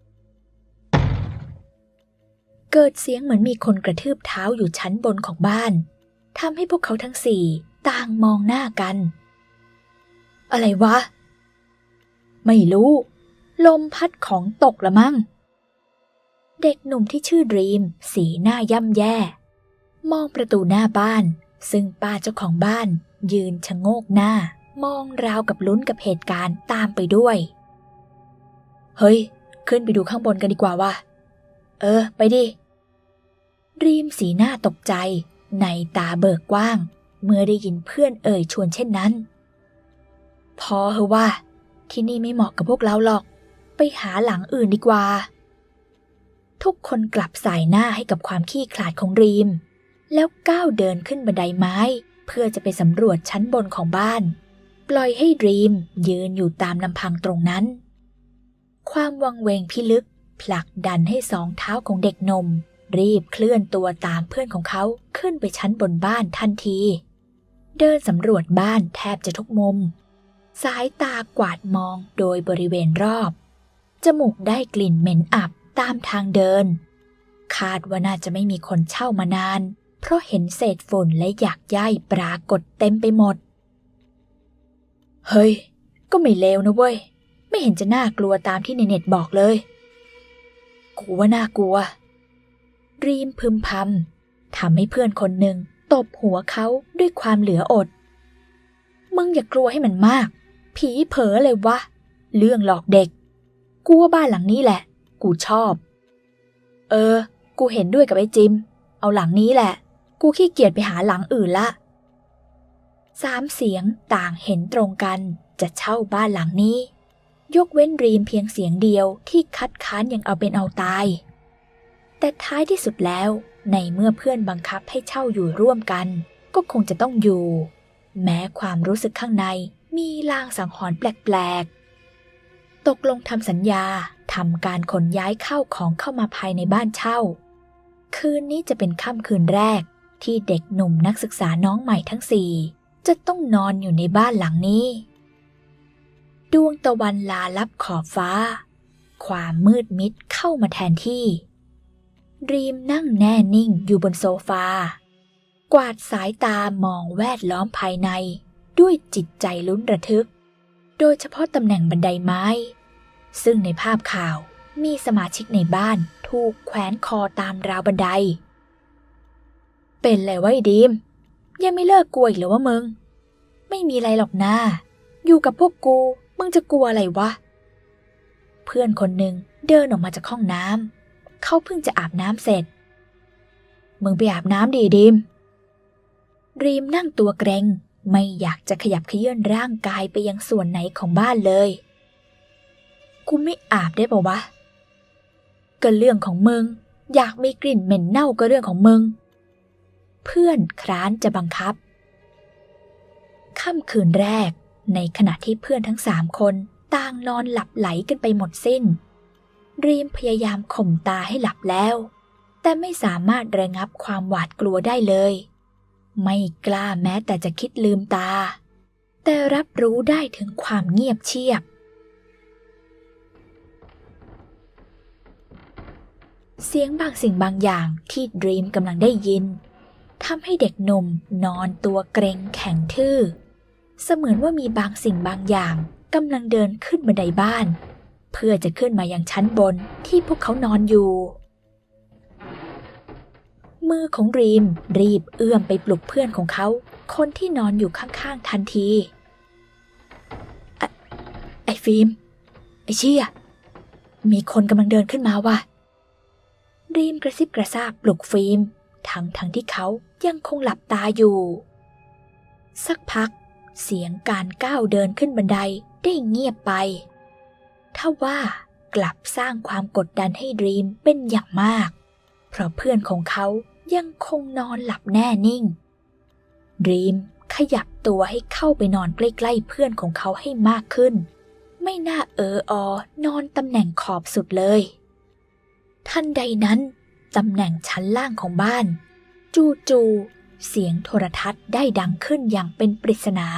เกิดเสียงเหมือนมีคนกระทืบเท้าอยู่ชั้นบนของบ้านทำให้พวกเขาทั้งสี่ต่างมองหน้ากันอะไรวะไม่รู้ลมพัดของตกละมั้งเด็กหนุ่มที่ชื่อดรีมสีหน้าย่ำแย่มองประตูหน้าบ้านซึ่งป้าเจ้าของบ้านยืนชะโงกหน้ามองราวกับลุ้นกับเหตุการณ์ตามไปด้วยเฮ้ยขึ้นไปดูข้างบนกันดีกว่าวะเออไปดิดรีมสีหน้าตกใจในตาเบิกกว้างเมื่อได้ยินเพื่อนเอ่ยชวนเช่นนั้นพอเหอะว่าที่นี่ไม่เหมาะกับพวกเราหรอกไปหาหลังอื่นดีกว่าทุกคนกลับสายหน้าให้กับความขี้ขลาดของดรีมแล้วก้าวเดินขึ้นบันไดไม้เพื่อจะไปสำรวจชั้นบนของบ้านปล่อยให้ดรีมยืนอยู่ตามลำพังตรงนั้นความวังเวงพิลึกผลักดันให้สองเท้าของเด็กหนุ่มรีบเคลื่อนตัวตามเพื่อนของเขาขึ้นไปชั้นบนบ้านทันทีเดินสำรวจบ้านแทบจะทุกมุมสายตากวาดมองโดยบริเวณรอบจมูกได้กลิ่นเหม็นอับตามทางเดินคาดว่าน่าจะไม่มีคนเช่ามานานเพราะเห็นเศษฝุ่นและหยากใยปรากฏเต็มไปหมดเฮ้ยก็ไม่เลวนะเว้ยไม่เห็นจะน่ากลัวตามที่ในเน็ตบอกเลยกูว่าน่ากลัวรีมพึมพำทำให้เพื่อนคนหนึ่งตบหัวเขาด้วยความเหลืออดมึงอย่ากลัวให้มันมากผีเผลอเลยวะเรื่องหลอกเด็กกูว่าบ้านหลังนี้แหละกูชอบเออกูเห็นด้วยกับไอ้จิมเอาหลังนี้แหละกูขี้เกียจไปหาหลังอื่นละสามเสียงต่างเห็นตรงกันจะเช่าบ้านหลังนี้ยกเว้นรีมเพียงเสียงเดียวที่คัดค้านอย่างเอาเป็นเอาตายแต่ท้ายที่สุดแล้วในเมื่อเพื่อนบังคับให้เช่าอยู่ร่วมกันก็คงจะต้องอยู่แม้ความรู้สึกข้างในมีลางสังหรณ์แปลกๆตกลงทำสัญญาทำการขนย้ายข้าวของเข้ามาภายในบ้านเช่าคืนนี้จะเป็นค่ำคืนแรกที่เด็กหนุ่มนักศึกษาน้องใหม่ทั้งสี่จะต้องนอนอยู่ในบ้านหลังนี้ดวงตะวันลาลับขอบฟ้าความมืดมิดเข้ามาแทนที่รีมนั่งแน่นิ่งอยู่บนโซฟากวาดสายตามองแวดล้อมภายในด้วยจิตใจลุ้นระทึกโดยเฉพาะตำแหน่งบันไดไม้ซึ่งในภาพข่าวมีสมาชิกในบ้านถูกแขวนคอตามราวบันไดเป็นไรวะไอ้ดีมยังไม่เลิกกลัวอีกเหรอวะมึงไม่มีอะไรหรอกนะอยู่กับพวกกูมึงจะกลัวอะไรวะเพื่อนคนหนึ่งเดินออกมาจากห้องน้ำเขาเพิ่งจะอาบน้ำเสร็จมึงไปอาบน้ำดีดีมรีมนั่งตัวเกรงไม่อยากจะขยับเขยื้อนร่างกายไปยังส่วนไหนของบ้านเลยกูไม่อาบได้ป่าวะก็เรื่องของมึงอยากมีกลิ่นเหม็นเน่าก็เรื่องของมึงเพื่อนคร้านจะบังคับค่ำคืนแรกในขณะที่เพื่อนทั้งสามคนต่างนอนหลับไหลกันไปหมดสิ้นรีมพยายามข่มตาให้หลับแล้วแต่ไม่สามารถระงับความหวาดกลัวได้เลยไม่กล้าแม้แต่จะคิดลืมตาแต่รับรู้ได้ถึงความเงียบเชียบเสียงบางสิ่งบางอย่างที่ดรีมกำลังได้ยินทำให้เด็กหนุ่มนอนตัวเกร็งแข็งทื่อเสมือนว่ามีบางสิ่งบางอย่างกำลังเดินขึ้นบันไดบ้านเพื่อจะขึ้นมายังชั้นบนที่พวกเขานอนอยู่มือของดรีมรีบเอื้อมไปปลุกเพื่อนของเขาคนที่นอนอยู่ข้างๆทันทีไอไอ้ฟิล์มไอ้เชี่ยมีคนกำลังเดินขึ้นมาว่ะดรีมกระซิบกระซาบปลุกฟิล์มทั้งทั้งที่เขายังคงหลับตาอยู่สักพักเสียงการก้าวเดินขึ้นบันไดได้เงียบไปทว่ากลับสร้างความกดดันให้ดรีมเป็นอย่างมากเพราะเพื่อนของเขายังคงนอนหลับแน่นิ่งดรีมขยับตัวให้เข้าไปนอนใกล้ๆเพื่อนของเขาให้มากขึ้นไม่น่าเอออนอนตำแหน่งขอบสุดเลยทันใดนั้นตำแหน่งชั้นล่างของบ้านจู่ๆเสียงโทรทัศน์ได้ดังขึ้นอย่างเป็นปริศนา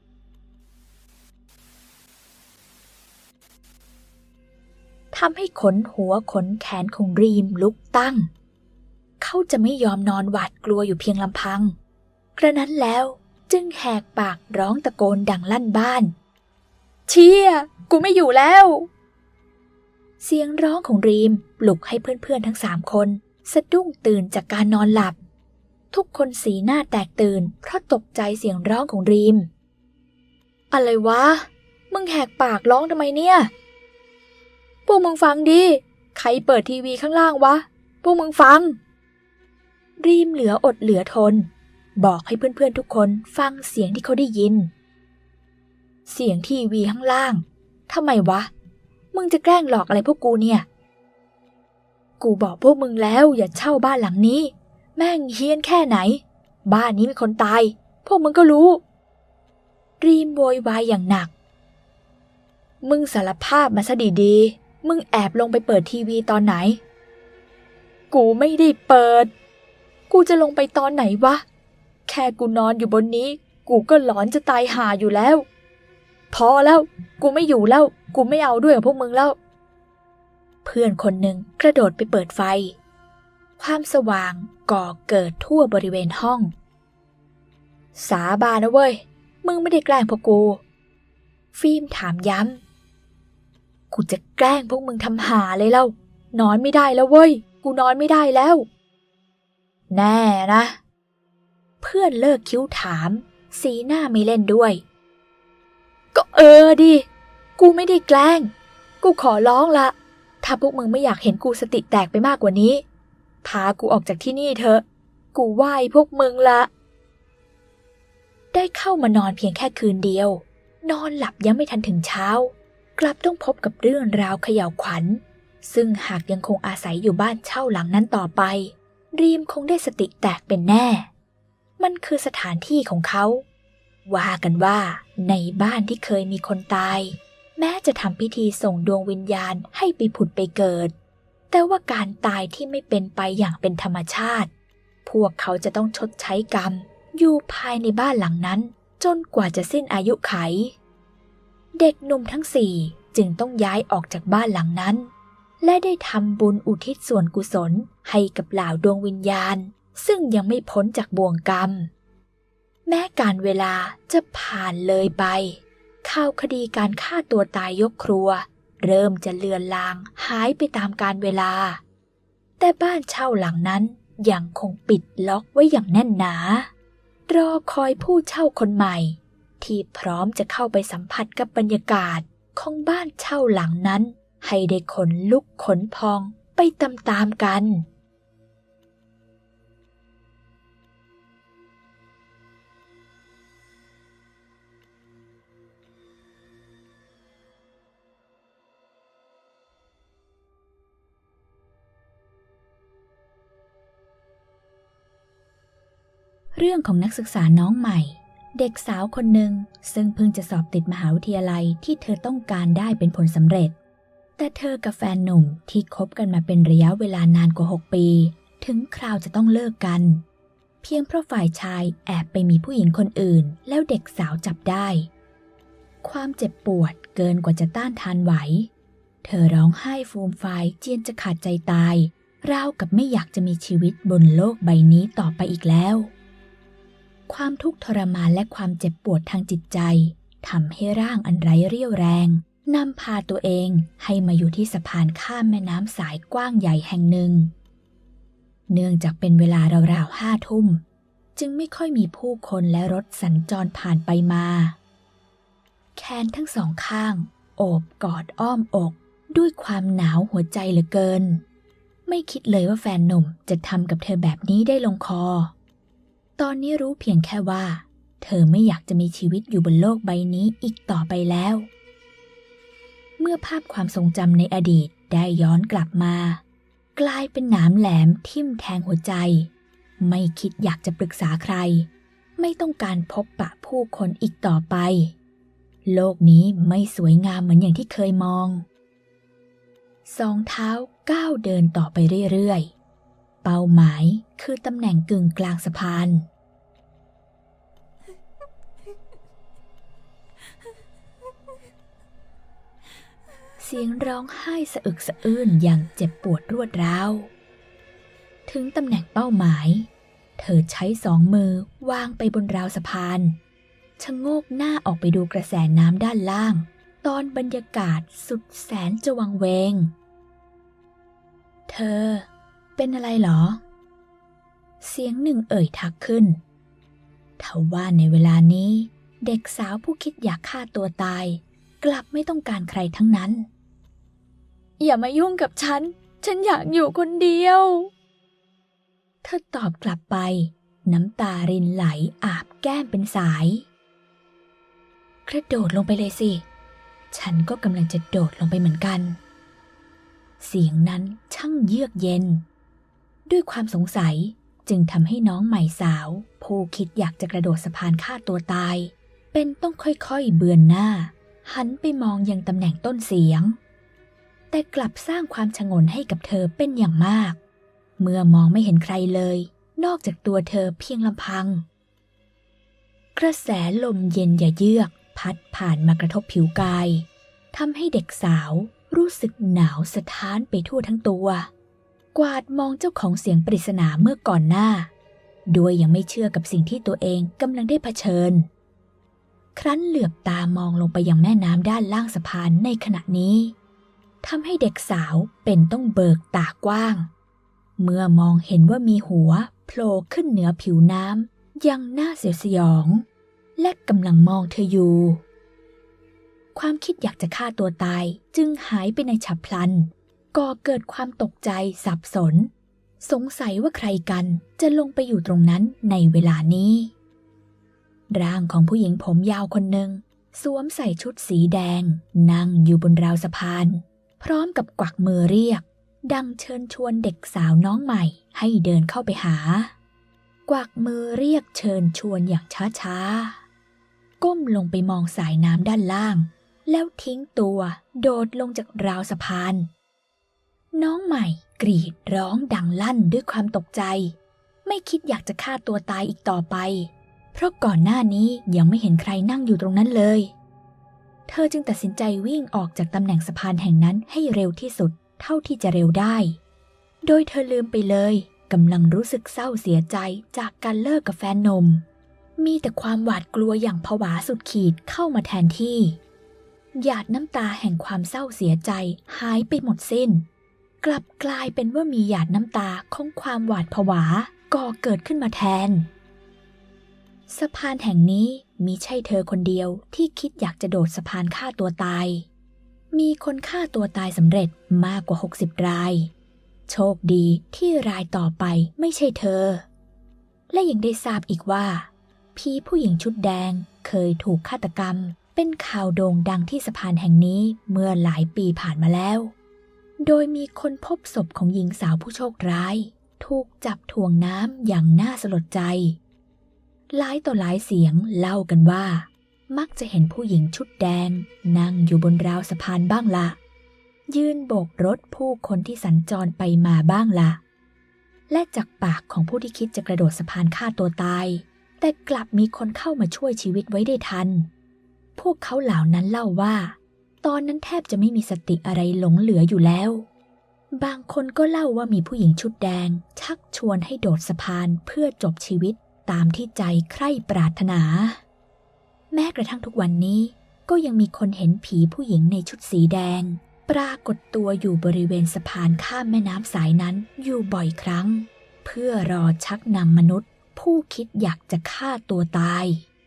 ทำให้ขนหัวขนแขนของรีมลุกตั้งเขาจะไม่ยอมนอนหวาดกลัวอยู่เพียงลำพังกระนั้นแล้วจึงแหกปากร้องตะโกนดังลั่นบ้านเชี่ยกูไม่อยู่แล้วเสียงร้องของรีมปลุกให้เพื่อนๆทั้งสามคนสะดุ้งตื่นจากการนอนหลับทุกคนสีหน้าแตกตื่นเพราะตกใจเสียงร้องของรีมอะไรวะมึงแหกปากร้องทำไมเนี่ยพวกมึงฟังดิใครเปิดทีวีข้างล่างวะพวกมึงฟังรีมเหลืออดเหลือทนบอกให้เพื่อนๆทุกคนฟังเสียงที่เขาได้ยินเสียงทีวีข้างล่างทำไมวะมึงจะแกล้งหลอกอะไรพวกกูเนี่ยกูบอกพวกมึงแล้วอย่าเช่าบ้านหลังนี้แม่งเฮี้ยนแค่ไหนบ้านนี้มีคนตายพวกมึงก็รู้รีมโวยวายอย่างหนักมึงสารภาพมาซะดีๆมึงแอบลงไปเปิดทีวีตอนไหนกูไม่ได้เปิดกูจะลงไปตอนไหนวะแค่กูนอนอยู่บนนี้กูก็หลอนจะตายห่าอยู่แล้วพอแล้วกูไม่อยู่แล้วกูไม่เอาด้วยกับพวกมึงแล้วเพื่อนคนหนึ่งกระโดดไปเปิดไฟความสว่างก่อเกิดทั่วบริเวณห้องสาบานนะเว้ยมึงไม่ได้แกล้งพวกกูฟิล์มถามย้ำกูจะแกล้งพวกมึงทำหาเลยเล่านอนไม่ได้แล้วเว้ยกูนอนไม่ได้แล้วแน่นะเพื่อนเลิกคิ้วถามสีหน้าไม่เล่นด้วยก็เออดิกูไม่ได้แกล้งกูขอร้องละถ้าพวกมึงไม่อยากเห็นกูสติแตกไปมากกว่านี้พากูออกจากที่นี่เถอะกูไหว้พวกมึงละได้เข้ามานอนเพียงแค่คืนเดียวนอนหลับยังไม่ทันถึงเช้ากลับต้องพบกับเรื่องราวเขย่าวขวัญซึ่งหากยังคงอาศัยอยู่บ้านเช่าหลังนั้นต่อไปรีมคงได้สติแตกเป็นแน่มันคือสถานที่ของเขาว่ากันว่าในบ้านที่เคยมีคนตายแม้จะทำพิธีส่งดวงวิญญาณให้ไปผุดไปเกิดแต่ว่าการตายที่ไม่เป็นไปอย่างเป็นธรรมชาติพวกเขาจะต้องชดใช้กรรมอยู่ภายในบ้านหลังนั้นจนกว่าจะสิ้นอายุไขเด็กหนุ่มทั้งสี่จึงต้องย้ายออกจากบ้านหลังนั้นและได้ทำบุญอุทิศส่วนกุศลให้กับเหล่าดวงวิญญาณซึ่งยังไม่พ้นจากบ่วงกรรมแม้การเวลาจะผ่านเลยไปข่าวคดีการฆ่าตัวตายยกครัวเริ่มจะเลือนลางหายไปตามกาลเวลาแต่บ้านเช่าหลังนั้นยังคงปิดล็อกไว้อย่างแน่นหนารอคอยผู้เช่าคนใหม่ที่พร้อมจะเข้าไปสัมผัสกับบรรยากาศของบ้านเช่าหลังนั้นให้ได้ขนลุกขนพองไปตามๆกันเรื่องของนักศึกษาน้องใหม่เด็กสาวคนหนึ่งซึ่งเพิ่งจะสอบติดมหาวิทยาลัยที่เธอต้องการได้เป็นผลสำเร็จแต่เธอกับแฟนหนุ่มที่คบกันมาเป็นระยะเวลานานกว่าหกปีถึงคราวจะต้องเลิกกันเพียงเพราะฝ่ายชายแอบไปมีผู้หญิงคนอื่นแล้วเด็กสาวจับได้ความเจ็บปวดเกินกว่าจะต้านทานไหวเธอร้องไห้ฟูมฟายเจียนจะขาดใจตายราวกับไม่อยากจะมีชีวิตบนโลกใบนี้ต่อไปอีกแล้วความทุกข์ทรมานและความเจ็บปวดทางจิตใจทำให้ร่างอันไร้เรี่ยวแรงนำพาตัวเองให้มาอยู่ที่สะพานข้ามแม่น้ำสายกว้างใหญ่แห่งหนึ่งเนื่องจากเป็นเวลาราวๆห้าทุ่มจึงไม่ค่อยมีผู้คนและรถสัญจรผ่านไปมาแขนทั้งสองข้างโอบกอดอ้อมอกด้วยความหนาวหัวใจเหลือเกินไม่คิดเลยว่าแฟนหนุ่มจะทำกับเธอแบบนี้ได้ลงคอตอนนี้รู้เพียงแค่ว่าเธอไม่อยากจะมีชีวิตอยู่บนโลกใบนี้อีกต่อไปแล้วเมื่อภาพความทรงจำในอดีตได้ย้อนกลับมากลายเป็นหนามแหลมทิ่มแทงหัวใจไม่คิดอยากจะปรึกษาใครไม่ต้องการพบปะผู้คนอีกต่อไปโลกนี้ไม่สวยงามเหมือนอย่างที่เคยมองสองเท้าก้าวเดินต่อไปเรื่อยๆเป้าหมายคือตำแหน่งกึ่งกลางสะพานเสียงร้องไห้สะอึกสะอื้นอย่างเจ็บปวดรวดร้าวถึงตำแหน่งเป้าหมายเธอใช้สองมือวางไปบนราวสะพานชะโงกหน้าออกไปดูกระแสน้ำด้านล่างตอนบรรยากาศสุดแสนจะวังเวงเธอเป็นอะไรหรอเสียงหนึ่งเอ่ยทักขึ้นทว่าในเวลานี้เด็กสาวผู้คิดอยากฆ่าตัวตายกลับไม่ต้องการใครทั้งนั้นอย่ามายุ่งกับฉันฉันอยากอยู่คนเดียวเธอตอบกลับไปน้ำตารินไหลอาบแก้มเป็นสายกระโดดลงไปเลยสิฉันก็กำลังจะโดดลงไปเหมือนกันเสียงนั้นช่างเยือกเย็นด้วยความสงสัยจึงทำให้น้องใหม่สาวผู้คิดอยากจะกระโดดสะพานฆ่าตัวตายเป็นต้องค่อยๆเบือนหน้าหันไปมองยังตำแหน่งต้นเสียงแต่กลับสร้างความชงนให้กับเธอเป็นอย่างมากเมื่อมองไม่เห็นใครเลยนอกจากตัวเธอเพียงลำพังกระแสลมเย็นอย่าเยือกพัดผ่านมากระทบผิวกายทำให้เด็กสาวรู้สึกหนาวสะท้านไปทั่วทั้งตัวกวาดมองเจ้าของเสียงปริศนาเมื่อก่อนหน้าโดยยังไม่เชื่อกับสิ่งที่ตัวเองกำลังได้เผชิญครั้นเหลือบตามองลงไปยังแม่น้ำด้านล่างสะพานในขณะนี้ทำให้เด็กสาวเป็นต้องเบิกตากว้างเมื่อมองเห็นว่ามีหัวโผล่ขึ้นเหนือผิวน้ำยังน่าเสียดสยองและกำลังมองเธออยู่ความคิดอยากจะฆ่าตัวตายจึงหายไปในฉับพลันก่อเกิดความตกใจสับสนสงสัยว่าใครกันจะลงไปอยู่ตรงนั้นในเวลานี้ร่างของผู้หญิงผมยาวคนหนึ่งสวมใส่ชุดสีแดงนั่งอยู่บนราวสะพานพร้อมกับกวักมือเรียกดังเชิญชวนเด็กสาวน้องใหม่ให้เดินเข้าไปหากวักมือเรียกเชิญชวนอย่างช้าๆก้มลงไปมองสายน้ำด้านล่างแล้วทิ้งตัวโดดลงจากราวสะพานน้องใหม่กรีดร้องดังลั่นด้วยความตกใจไม่คิดอยากจะฆ่าตัวตายอีกต่อไปเพราะก่อนหน้านี้ยังไม่เห็นใครนั่งอยู่ตรงนั้นเลยเธอจึงตัดสินใจวิ่งออกจากตำแหน่งสะพานแห่งนั้นให้เร็วที่สุดเท่าที่จะเร็วได้โดยเธอลืมไปเลยกำลังรู้สึกเศร้าเสียใจจากการเลิกกับแฟนหนุ่มมีแต่ความหวาดกลัวอย่างผวาสุดขีดเข้ามาแทนที่หยาดน้ำตาแห่งความเศร้าเสียใจหายไปหมดสิ้นกลับกลายเป็นว่ามีหยาดน้ำตาของความหวาดผวาก่อเกิดขึ้นมาแทนสะพานแห่งนี้มิใช่เธอคนเดียวที่คิดอยากจะโดดสะพานฆ่าตัวตายมีคนฆ่าตัวตายสำเร็จมากกว่าหกสิบรายโชคดีที่รายต่อไปไม่ใช่เธอและยังได้ทราบอีกว่าผีผู้หญิงชุดแดงเคยถูกฆาตกรรมเป็นข่าวโด่งดังที่สะพานแห่งนี้เมื่อหลายปีผ่านมาแล้วโดยมีคนพบศพของหญิงสาวผู้โชคร้ายถูกจับถ่วงน้ำอย่างน่าสลดใจหลายต่อหลายเสียงเล่ากันว่ามักจะเห็นผู้หญิงชุดแดงนั่งอยู่บนราวสะพานบ้างละยืนโบกรถผู้คนที่สัญจรไปมาบ้างละและจากปากของผู้ที่คิดจะกระโดดสะพานฆ่าตัวตายแต่กลับมีคนเข้ามาช่วยชีวิตไว้ได้ทันพวกเขาเหล่านั้นเล่าว่าตอนนั้นแทบจะไม่มีสติอะไรหลงเหลืออยู่แล้วบางคนก็เล่าว่ามีผู้หญิงชุดแดงชักชวนให้โดดสะพานเพื่อจบชีวิตตามที่ใจใคร่ปรารถนาแม้กระทั่งทุกวันนี้ก็ยังมีคนเห็นผีผู้หญิงในชุดสีแดงปรากฏตัวอยู่บริเวณสะพานข้ามแม่น้ำสายนั้นอยู่บ่อยครั้งเพื่อรอชักนำมนุษย์ผู้คิดอยากจะฆ่าตัวตาย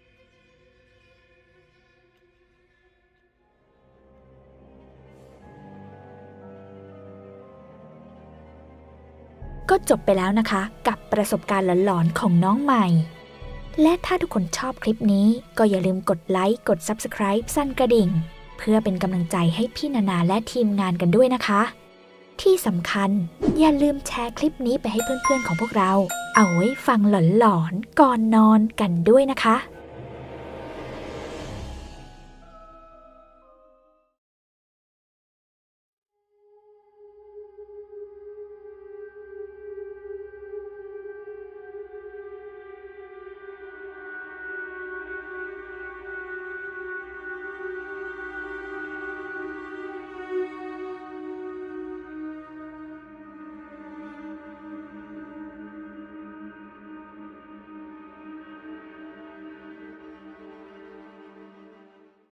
ก็จบไปแล้วนะคะกับประสบการณ์หลอนๆของน้องใหม่และถ้าทุกคนชอบคลิปนี้ก็อย่าลืมกดไลค์กด ซับสไครบ์ สั่นกระดิ่งเพื่อเป็นกำลังใจให้พี่นานาและทีมงานกันด้วยนะคะที่สำคัญอย่าลืมแชร์คลิปนี้ไปให้เพื่อนๆของพวกเราเอาไว้ฟังหลอนๆก่อนนอนกันด้วยนะคะ